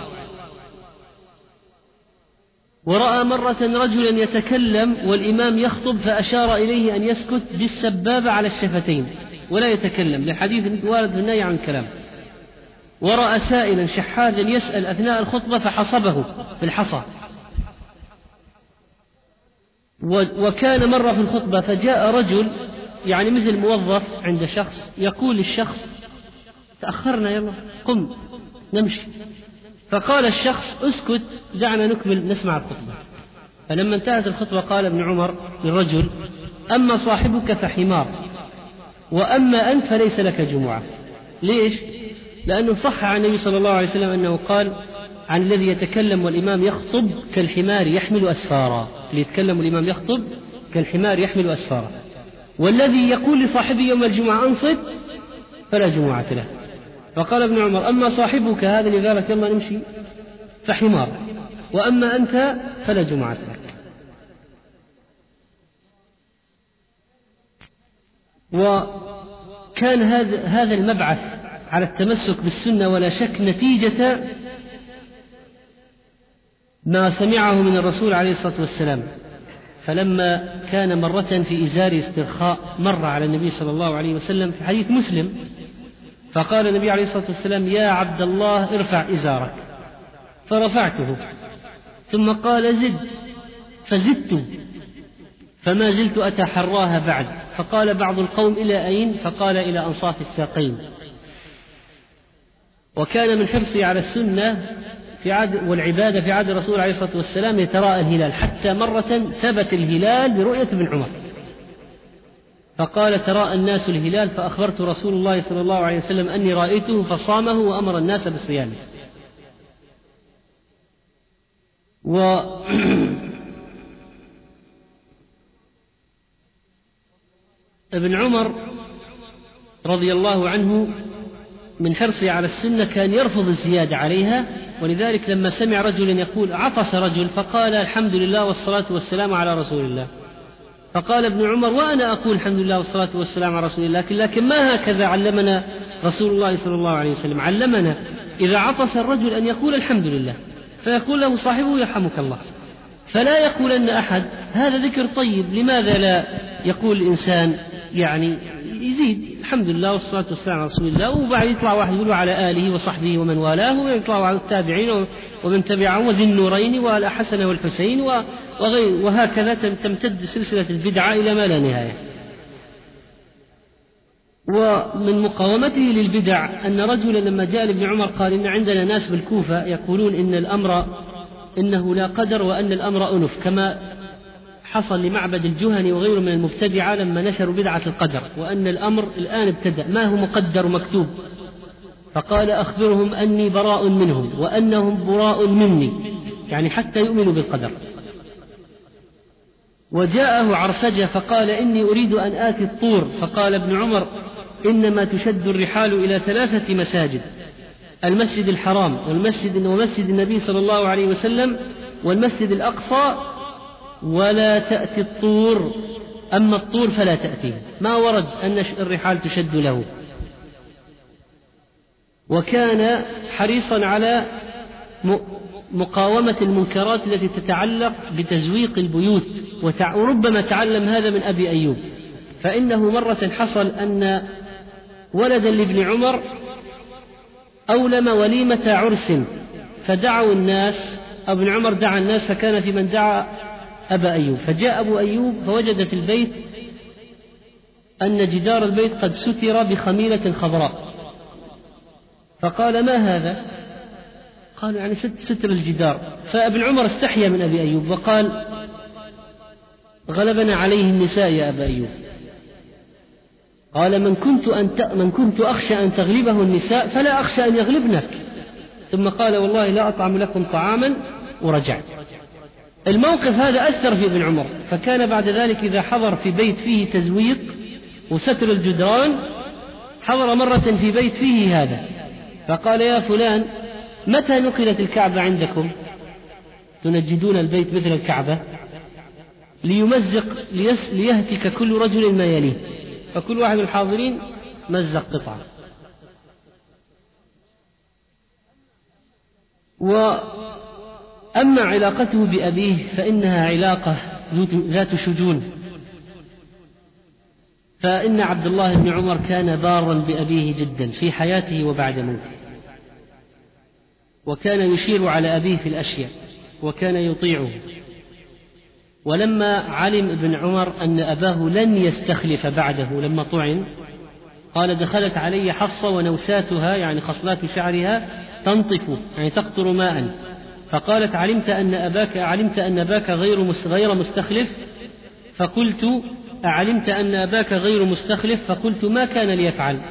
ورأى مرة رجلا يتكلم والإمام يخطب فأشار إليه أن يسكت بالسبابة على الشفتين ولا يتكلم، لحديث وارد في النهي عن الكلام. ورأى سائلا شحاذا يسأل أثناء الخطبة فحصبه في الحصى. وكان مرة في الخطبة فجاء رجل يعني مثل موظف عند شخص يقول للشخص تأخرنا يلا قم نمشي، فقال الشخص اسكت دعنا نكمل نسمع الخطبة. فلما انتهت الخطبة قال ابن عمر للرجل أما صاحبك فحمار وأما أنت فليس لك جمعة. ليش؟ لأنه صح عن النبي صلى الله عليه وسلم أنه قال عن الذي يتكلم والإمام يخطب كالحمار يحمل أسفارا، اللي يتكلم والإمام يخطب كالحمار يحمل أسفارا. والذي يقول لصاحبه يوم الجمعة أنصت فلا جمعة له. فقال ابن عمر أما صاحبك هذا اللي قال لك يلا نمشي فحمار وأما أنت فلا جمعة لك. وكان هذا المبعث على التمسك بالسنة ولا شك نتيجة ما سمعه من الرسول عليه الصلاة والسلام. فلما كان مرة في إزار استرخاء مر على النبي صلى الله عليه وسلم في حديث مسلم، فقال النبي عليه الصلاة والسلام يا عبد الله ارفع إزارك، فرفعته، ثم قال زد، فزدت، فما زلت أتحراها بعد. فقال بعض القوم إلى أين؟ فقال إلى أنصاف الساقين. وكان من حرصه على السنة والعبادة في عهد الرسول عليه الصلاة والسلام يتراءى الهلال، حتى مرة ثبت الهلال برؤية ابن عمر فقال تراءى الناس الهلال فأخبرت رسول الله صلى الله عليه وسلم أني رأيته فصامه وأمر الناس بالصيام. ابن عمر رضي الله عنه من حرصه على السنة كان يرفض الزيادة عليها، ولذلك لما سمع رجلا يقول عطس رجل فقال الحمد لله والصلاة والسلام على رسول الله، فقال ابن عمر وأنا أقول الحمد لله والصلاة والسلام على رسول الله، لكن ما هكذا علمنا رسول الله صلى الله عليه وسلم. علمنا إذا عطس الرجل أن يقول الحمد لله، فيقول له صاحبه يرحمك الله، فلا يقول أن أحد هذا ذكر طيب، لماذا لا يقول الإنسان يعني يزيد الحمد لله والصلاة والسلام على رسول الله، وبعد يطلع واحد يقول على آله وصحبه ومن والاه، ويطلع على التابعين ومن تبعهم وذي النورين والحسن والحسين وهكذا تمتد سلسلة البدعة إلى ما لا نهاية. ومن مقاومته للبدع أن رجلا لما جاء لابن عمر قال إن عندنا ناس بالكوفة يقولون إن الأمر إنه لا قدر وأن الأمر أنف، كما حصل لمعبد الجهني وغيره من المبتدعة لما نشروا بدعة القدر، وأن الأمر الآن ابتدأ ما هو مقدر ومكتوب. فقال أخبرهم أني براء منهم وأنهم براء مني، يعني حتى يؤمنوا بالقدر. وجاءه عرسجة فقال إني أريد أن آتي الطور، فقال ابن عمر إنما تشد الرحال إلى 3 مساجد: المسجد الحرام ومسجد النبي صلى الله عليه وسلم والمسجد الأقصى، ولا تأتي الطور، أما الطور فلا تأتيه. ما ورد أن الرحال تشد له. وكان حريصا على مقاومة المنكرات التي تتعلق بتزويق البيوت، وربما تعلم هذا من أبي أيوب، فإنه مرة حصل أن ولدا لابن عمر أولم وليمة عرس، فدعوا الناس، ابن عمر دعا الناس، فكان في من دعا أبا أيوب. فجاء أبو أيوب فوجد في البيت أن جدار البيت قد ستر بخميلة خضراء، فقال: ما هذا؟ قال: يعني ستر الجدار. فابن عمر استحيا من أبي أيوب وقال: غلبنا عليه النساء يا أبا أيوب. قال: من كنت أخشى أن تغلبه النساء فلا أخشى أن يغلبنك. ثم قال: والله لا أطعم لكم طعاما، ورجع. الموقف هذا أثر في ابن عمر، فكان بعد ذلك إذا حضر في بيت فيه تزويق وستر الجدران، حضر مرة في بيت فيه هذا، فقال: يا فلان، متى نقلت الكعبة عندكم؟ تنجدون البيت مثل الكعبة؟ ليهتك كل رجل ما يليه، فكل واحد من الحاضرين مزق قطعة. وأما علاقته بأبيه فإنها علاقة ذات شجون، فإن عبد الله بن عمر كان بارا بأبيه جدا في حياته وبعد موته، وكان يشير على أبيه في الأشياء، وكان يطيعه. ولما علم ابن عمر أن أباه لن يستخلف بعده لما طعن، قال: دخلت علي حفصة ونوساتها، يعني خصلات شعرها، تنطف، يعني تقطر ماء، فقالت: علمت أن أباك غير مستخلف؟ فقلت: أعلمت أن أباك غير مستخلف؟ فقلت: ما كان ليفعل؟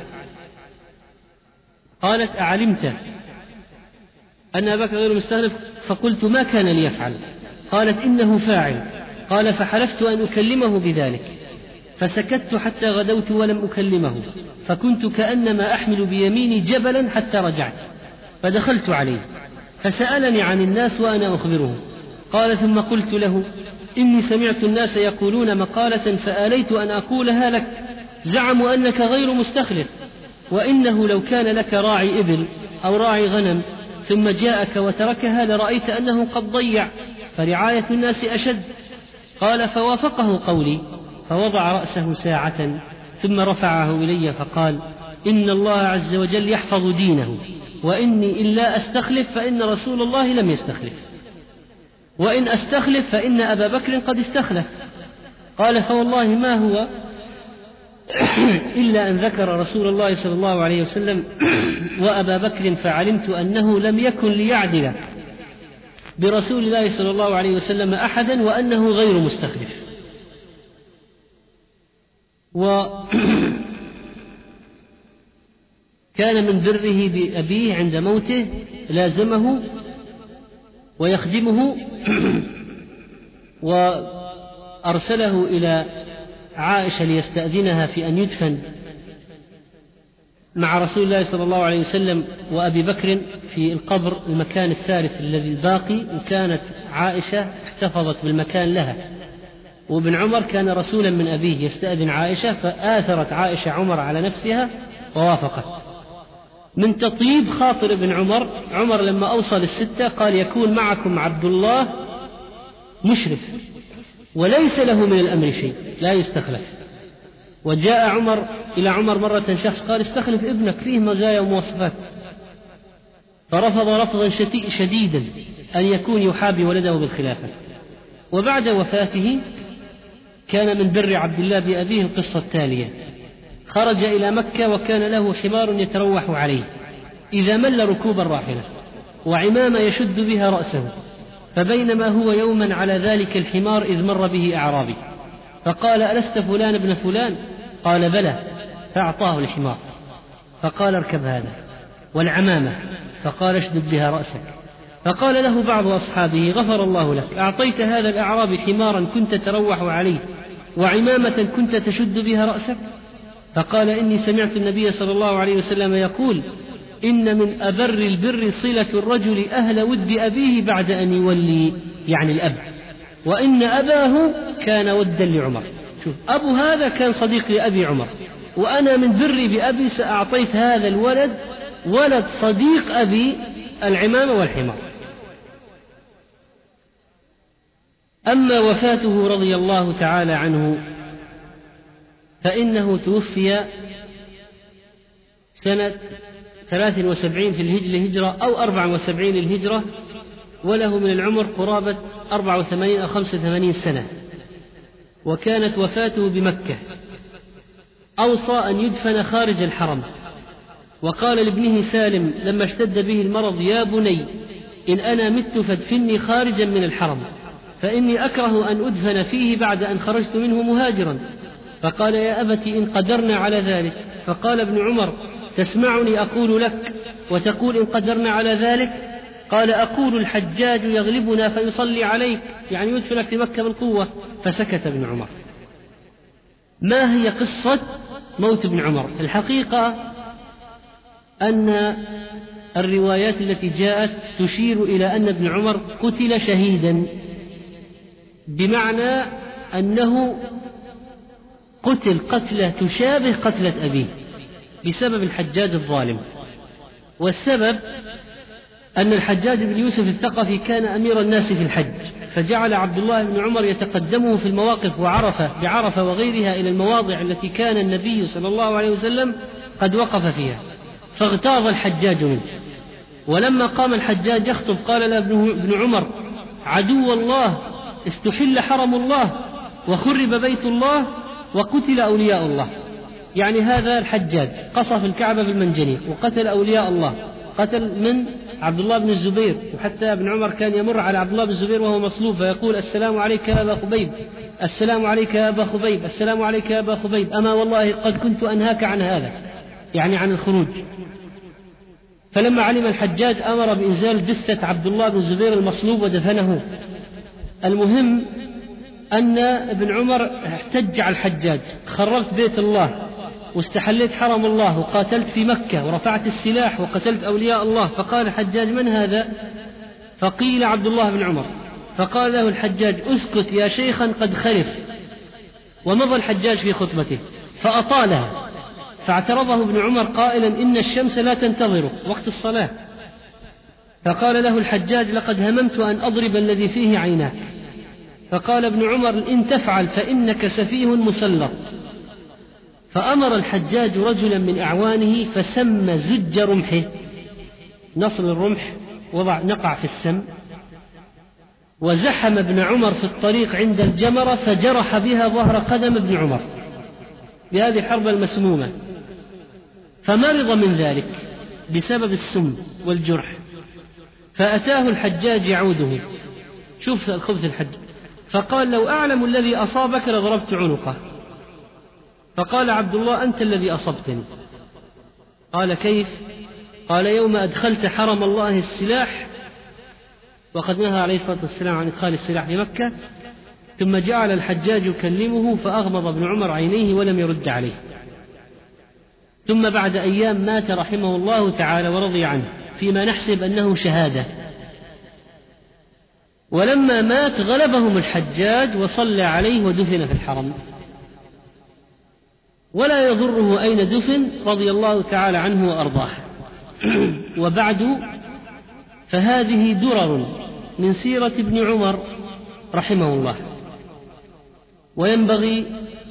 قالت: أعلمت أن أباك غير مستخلف؟ فقلت: ما كان ليفعل؟ قالت: إنه فاعل. قال: فحلفت أن أكلمه بذلك، فسكت حتى غدوت ولم أكلمه، فكنت كأنما أحمل بيميني جبلا حتى رجعت، فدخلت عليه فسألني عن الناس وأنا أخبره. قال: ثم قلت له: إني سمعت الناس يقولون مقالة فآليت أن أقولها لك، زعموا أنك غير مستخلف، وإنه لو كان لك راعي إبل أو راعي غنم ثم جاءك وتركها لرأيت أنه قد ضيع، فرعاية الناس أشد. قال: فوافقه قولي، فوضع رأسه ساعة ثم رفعه إلي فقال: إن الله عز وجل يحفظ دينه، وإني إلا أستخلف فإن رسول الله لم يستخلف، وإن أستخلف فإن أبا بكر قد استخلف. قال: فوالله ما هو إلا أن ذكر رسول الله صلى الله عليه وسلم وأبا بكر، فعلمت أنه لم يكن ليعدل برسول الله صلى الله عليه وسلم أحدا، وأنه غير مستخلف. وكان من بره بأبيه عند موته لازمه ويخدمه، وأرسله إلى عائشة ليستأذنها في أن يدفن مع رسول الله صلى الله عليه وسلم وأبي بكر في القبر المكان الثالث الذي الباقي، وكانت عائشة احتفظت بالمكان لها، وابن عمر كان رسولا من أبيه يستأذن عائشة، فآثرت عائشة عمر على نفسها ووافقت. من تطيب خاطر ابن عمر لما أوصل 6 قال: يكون معكم عبد الله مشرف وليس له من الأمر شيء، لا يستخلف. وجاء إلى عمر مرة شخص قال: استخلف ابنك، فيه مزايا ومواصفات، فرفض رفضا شديدا أن يكون يحابي ولده بالخلافة. وبعد وفاته كان من بر عبد الله بأبيه القصة التالية: خرج إلى مكة وكان له حمار يتروح عليه، إذا مل ركوب الراحلة، وعمامة يشد بها رأسه، فبينما هو يوما على ذلك الحمار إذ مر به أعرابي، فقال: ألست فلان ابن فلان؟ قال: بلى. فأعطاه الحمار، فقال: اركب هذا. والعمامة، فقال اشدد بها رأسك. فقال له بعض أصحابه غفر الله لك، أعطيت هذا الأعرابي حمارا كنت تروح عليه وعمامة كنت تشد بها رأسك؟ فقال إني سمعت النبي صلى الله عليه وسلم يقول إن من أبر البر صلة الرجل أهل ود أبيه بعد أن يولي، يعني الأب، وإن أباه كان ودا لعمر. شوف، أبو هذا كان صديق لأبي عمر، وأنا من بري بأبي سأعطيت هذا الولد ولد صديق أبي العمامة والحمار. أما وفاته رضي الله تعالى عنه فإنه توفي سنة 73 في الهجرة أو 74 الهجرة، وله من العمر قرابة 84 أو 85 سنة، وكانت وفاته بمكة. أوصى أن يدفن خارج الحرم، وقال لابنه سالم لما اشتد به المرض يا بني إن أنا مت فادفني خارجا من الحرم، فإني أكره أن أدفن فيه بعد أن خرجت منه مهاجرا. فقال يا أبت إن قدرنا على ذلك. فقال ابن عمر تسمعني أقول لك وتقول إن قدرنا على ذلك؟ قال أقول الحجاج يغلبنا فيصلي عليك، يعني يدفنك في مكة بالقوة. فسكت ابن عمر. ما هي قصة موت ابن عمر؟ الحقيقة أن الروايات التي جاءت تشير إلى أن ابن عمر قتل شهيدا، بمعنى أنه قتل قتلة تشابه قتلة أبيه بسبب الحجاج الظالم. والسبب أن الحجاج بن يوسف الثقفي كان أمير الناس في الحج، فجعل عبد الله بن عمر يتقدمه في المواقف بعرفة وغيرها إلى المواضع التي كان النبي صلى الله عليه وسلم قد وقف فيها، فاغتاظ الحجاج منه. ولما قام الحجاج يخطب قال له ابن عمر عدو الله استحل حرم الله وخرب بيت الله وقتل أولياء الله. يعني هذا الحجاج قصف الكعبة بالمنجنيق وقتل أولياء الله، قتل من عبد الله بن الزبير، وحتى ابن عمر كان يمر على عبد الله بن الزبير وهو مصلوب فيقول السلام عليك يا أبا خبيب، السلام عليك يا أبا خبيب، السلام عليك يا أبا خبيب، أما والله قد كنت أنهاك عن هذا، يعني عن الخروج. فلما علم الحجاج أمر بإنزال جثة عبد الله بن الزبير المصلوب ودفنه. المهم أن ابن عمر احتج على الحجاج، خربت بيت الله واستحليت حرم الله وقاتلت في مكة ورفعت السلاح وقتلت أولياء الله. فقال الحجاج من هذا؟ فقيل عبد الله بن عمر. فقال له الحجاج اسكت يا شيخا قد خلف. ومضى الحجاج في خطبته فأطالها، فاعترضه ابن عمر قائلا إن الشمس لا تنتظر وقت الصلاة. فقال له الحجاج لقد هممت أن أضرب الذي فيه عيناك. فقال ابن عمر إن تفعل فإنك سفيه مسلط. فأمر الحجاج رجلا من أعوانه فسم زج رمحه، نصل الرمح نقع في السم، وزحم ابن عمر في الطريق عند الجمرة فجرح بها ظهر قدم ابن عمر بهذه الحربة المسمومة، فمرض من ذلك بسبب السم والجرح. فأتاه الحجاج يعوده، شوف الخبث الحج، فقال لو أعلم الذي أصابك لضربت عنقه. فقال عبد الله أنت الذي أصبتني. قال كيف؟ قال يوم أدخلت حرم الله السلاح، وقد نهى عليه الصلاة والسلام عن إدخال السلاح في مكة، ثم جعل الحجاج يكلمه فأغمض ابن عمر عينيه ولم يرد عليه. ثم بعد أيام مات رحمه الله تعالى ورضي عنه فيما نحسب أنه شهادة. ولما مات غلبهم الحجاج وصلى عليه ودفن في الحرم، ولا يضره أين دفن رضي الله تعالى عنه وأرضاه. وبعد فهذه درر من سيرة ابن عمر رحمه الله. وينبغي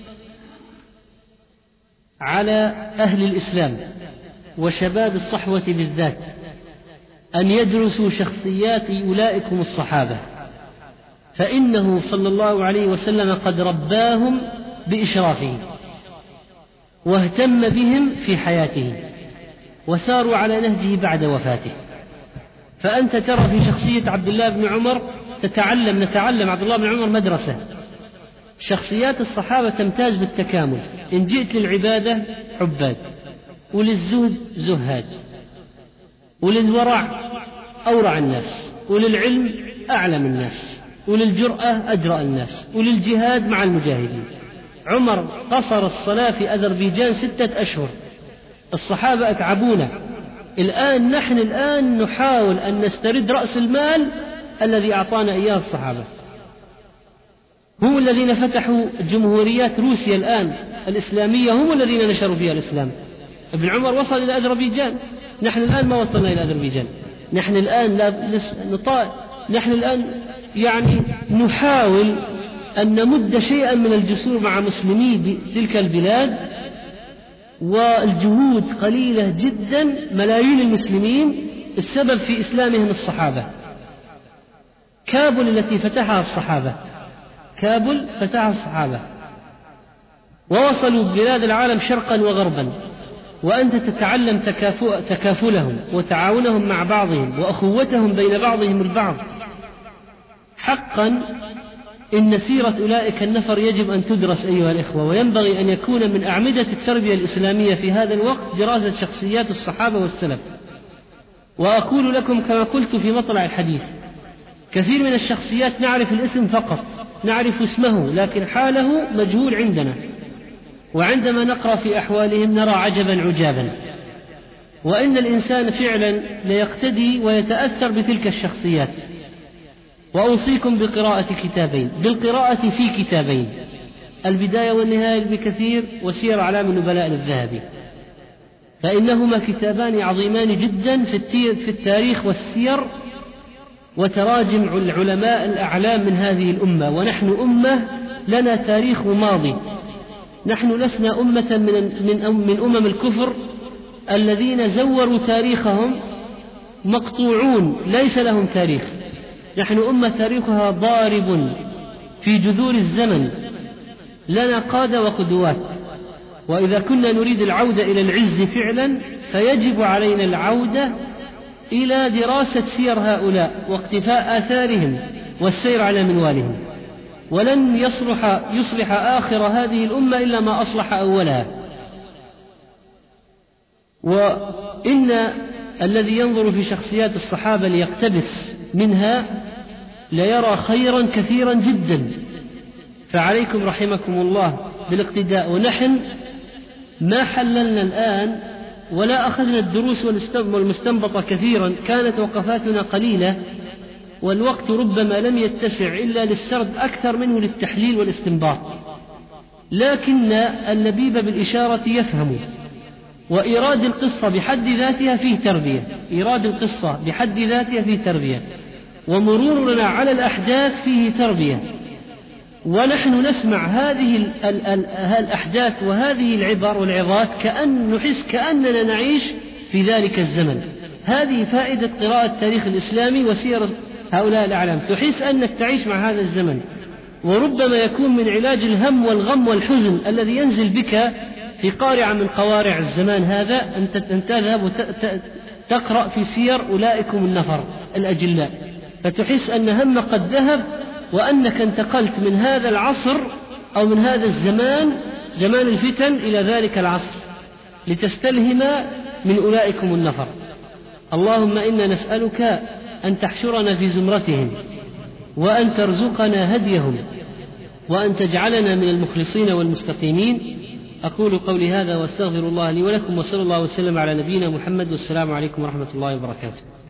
على أهل الإسلام وشباب الصحوة بالذات أن يدرسوا شخصيات أولئكم الصحابة، فإنه صلى الله عليه وسلم قد رباهم بإشرافه واهتم بهم في حياته وساروا على نهجه بعد وفاته. فأنت ترى في شخصية عبد الله بن عمر نتعلم عبد الله بن عمر مدرسة. شخصيات الصحابة تمتاز بالتكامل، إن جئت للعبادة عباد وللزهد زهاد وللورع أورع الناس، وللعلم أعلم الناس، وللجرأة أجرأ الناس، وللجهاد مع المجاهدين. عمر قصر الصلاة في أذربيجان 6 أشهر. الصحابة أتعبونا. نحن الآن نحاول أن نسترد رأس المال الذي أعطانا إياه الصحابة. هم الذين فتحوا جمهوريات روسيا الآن الإسلامية، هم الذين نشروا فيها الإسلام. ابن عمر وصل إلى أذربيجان، نحن الآن ما وصلنا إلى أذربيجان. نحن الآن يعني نحاول أن نمد شيئا من الجسور مع مسلمي تلك البلاد، والجهود قليلة جدا. ملايين المسلمين السبب في إسلامهم الصحابة. كابل التي فتحها الصحابة، ووصلوا بلاد العالم شرقا وغربا، وأنت تتعلم تكافلهم وتعاونهم مع بعضهم وأخوتهم بين بعضهم البعض. حقا إن سيرة أولئك النفر يجب أن تدرس أيها الإخوة، وينبغي أن يكون من أعمدة التربية الإسلامية في هذا الوقت دراسة شخصيات الصحابة والسلف. وأقول لكم كما قلت في مطلع الحديث، كثير من الشخصيات نعرف الاسم فقط، نعرف اسمه لكن حاله مجهول عندنا، وعندما نقرأ في أحوالهم نرى عجبا عجابا. وإن الإنسان فعلا ليقتدي ويتأثر بتلك الشخصيات. وأوصيكم بالقراءة في كتابين، البداية والنهاية لابن وسير أعلام النبلاء للذهبي، فإنهما كتابان عظيمان جدا في التاريخ والسير وتراجم العلماء الأعلام من هذه الأمة. ونحن أمة لنا تاريخ وماضي، نحن لسنا أمة من أمم الكفر الذين زوروا تاريخهم، مقطوعون ليس لهم تاريخ. نحن أمة تاريخها ضارب في جذور الزمن، لنا قادة وقدوات. وإذا كنا نريد العودة إلى العز فعلا فيجب علينا العودة إلى دراسة سير هؤلاء واقتفاء آثارهم والسير على منوالهم. ولن يصلح آخر هذه الأمة إلا ما أصلح أولها. وإن الذي ينظر في شخصيات الصحابة ليقتبس منها ليرى خيرا كثيرا جدا. فعليكم رحمكم الله بالاقتداء. ونحن ما حللنا الآن ولا أخذنا الدروس والمستنبطة كثيرا، كانت وقفاتنا قليلة، والوقت ربما لم يتسع إلا للسرد أكثر منه للتحليل والاستنباط. لكن اللبيب بالإشارة يفهم. وإيراد القصة بحد ذاتها فيه تربية، ومرورنا على الأحداث فيه تربية. ونحن نسمع هذه الأحداث وهذه العبر والعظات نحس كأننا نعيش في ذلك الزمن. هذه فائدة قراءة التاريخ الإسلامي وسير هؤلاء الأعلام، تحس أنك تعيش مع هذا الزمن. وربما يكون من علاج الهم والغم والحزن الذي ينزل بك في قارعة من قوارع الزمان هذا أن تذهب وتقرأ في سير أولئكم النفر الأجلاء، فتحس أن هم قد ذهب، وأنك انتقلت من هذا العصر أو من هذا الزمان، زمان الفتن، إلى ذلك العصر لتستلهم من أولئكم النفر. اللهم إنا نسألك أن تحشرنا في زمرتهم، وأن ترزقنا هديهم، وأن تجعلنا من المخلصين والمستقيمين. أقول قولي هذا واستغفر الله لي ولكم، وصلى الله وسلم على نبينا محمد، والسلام عليكم ورحمة الله وبركاته.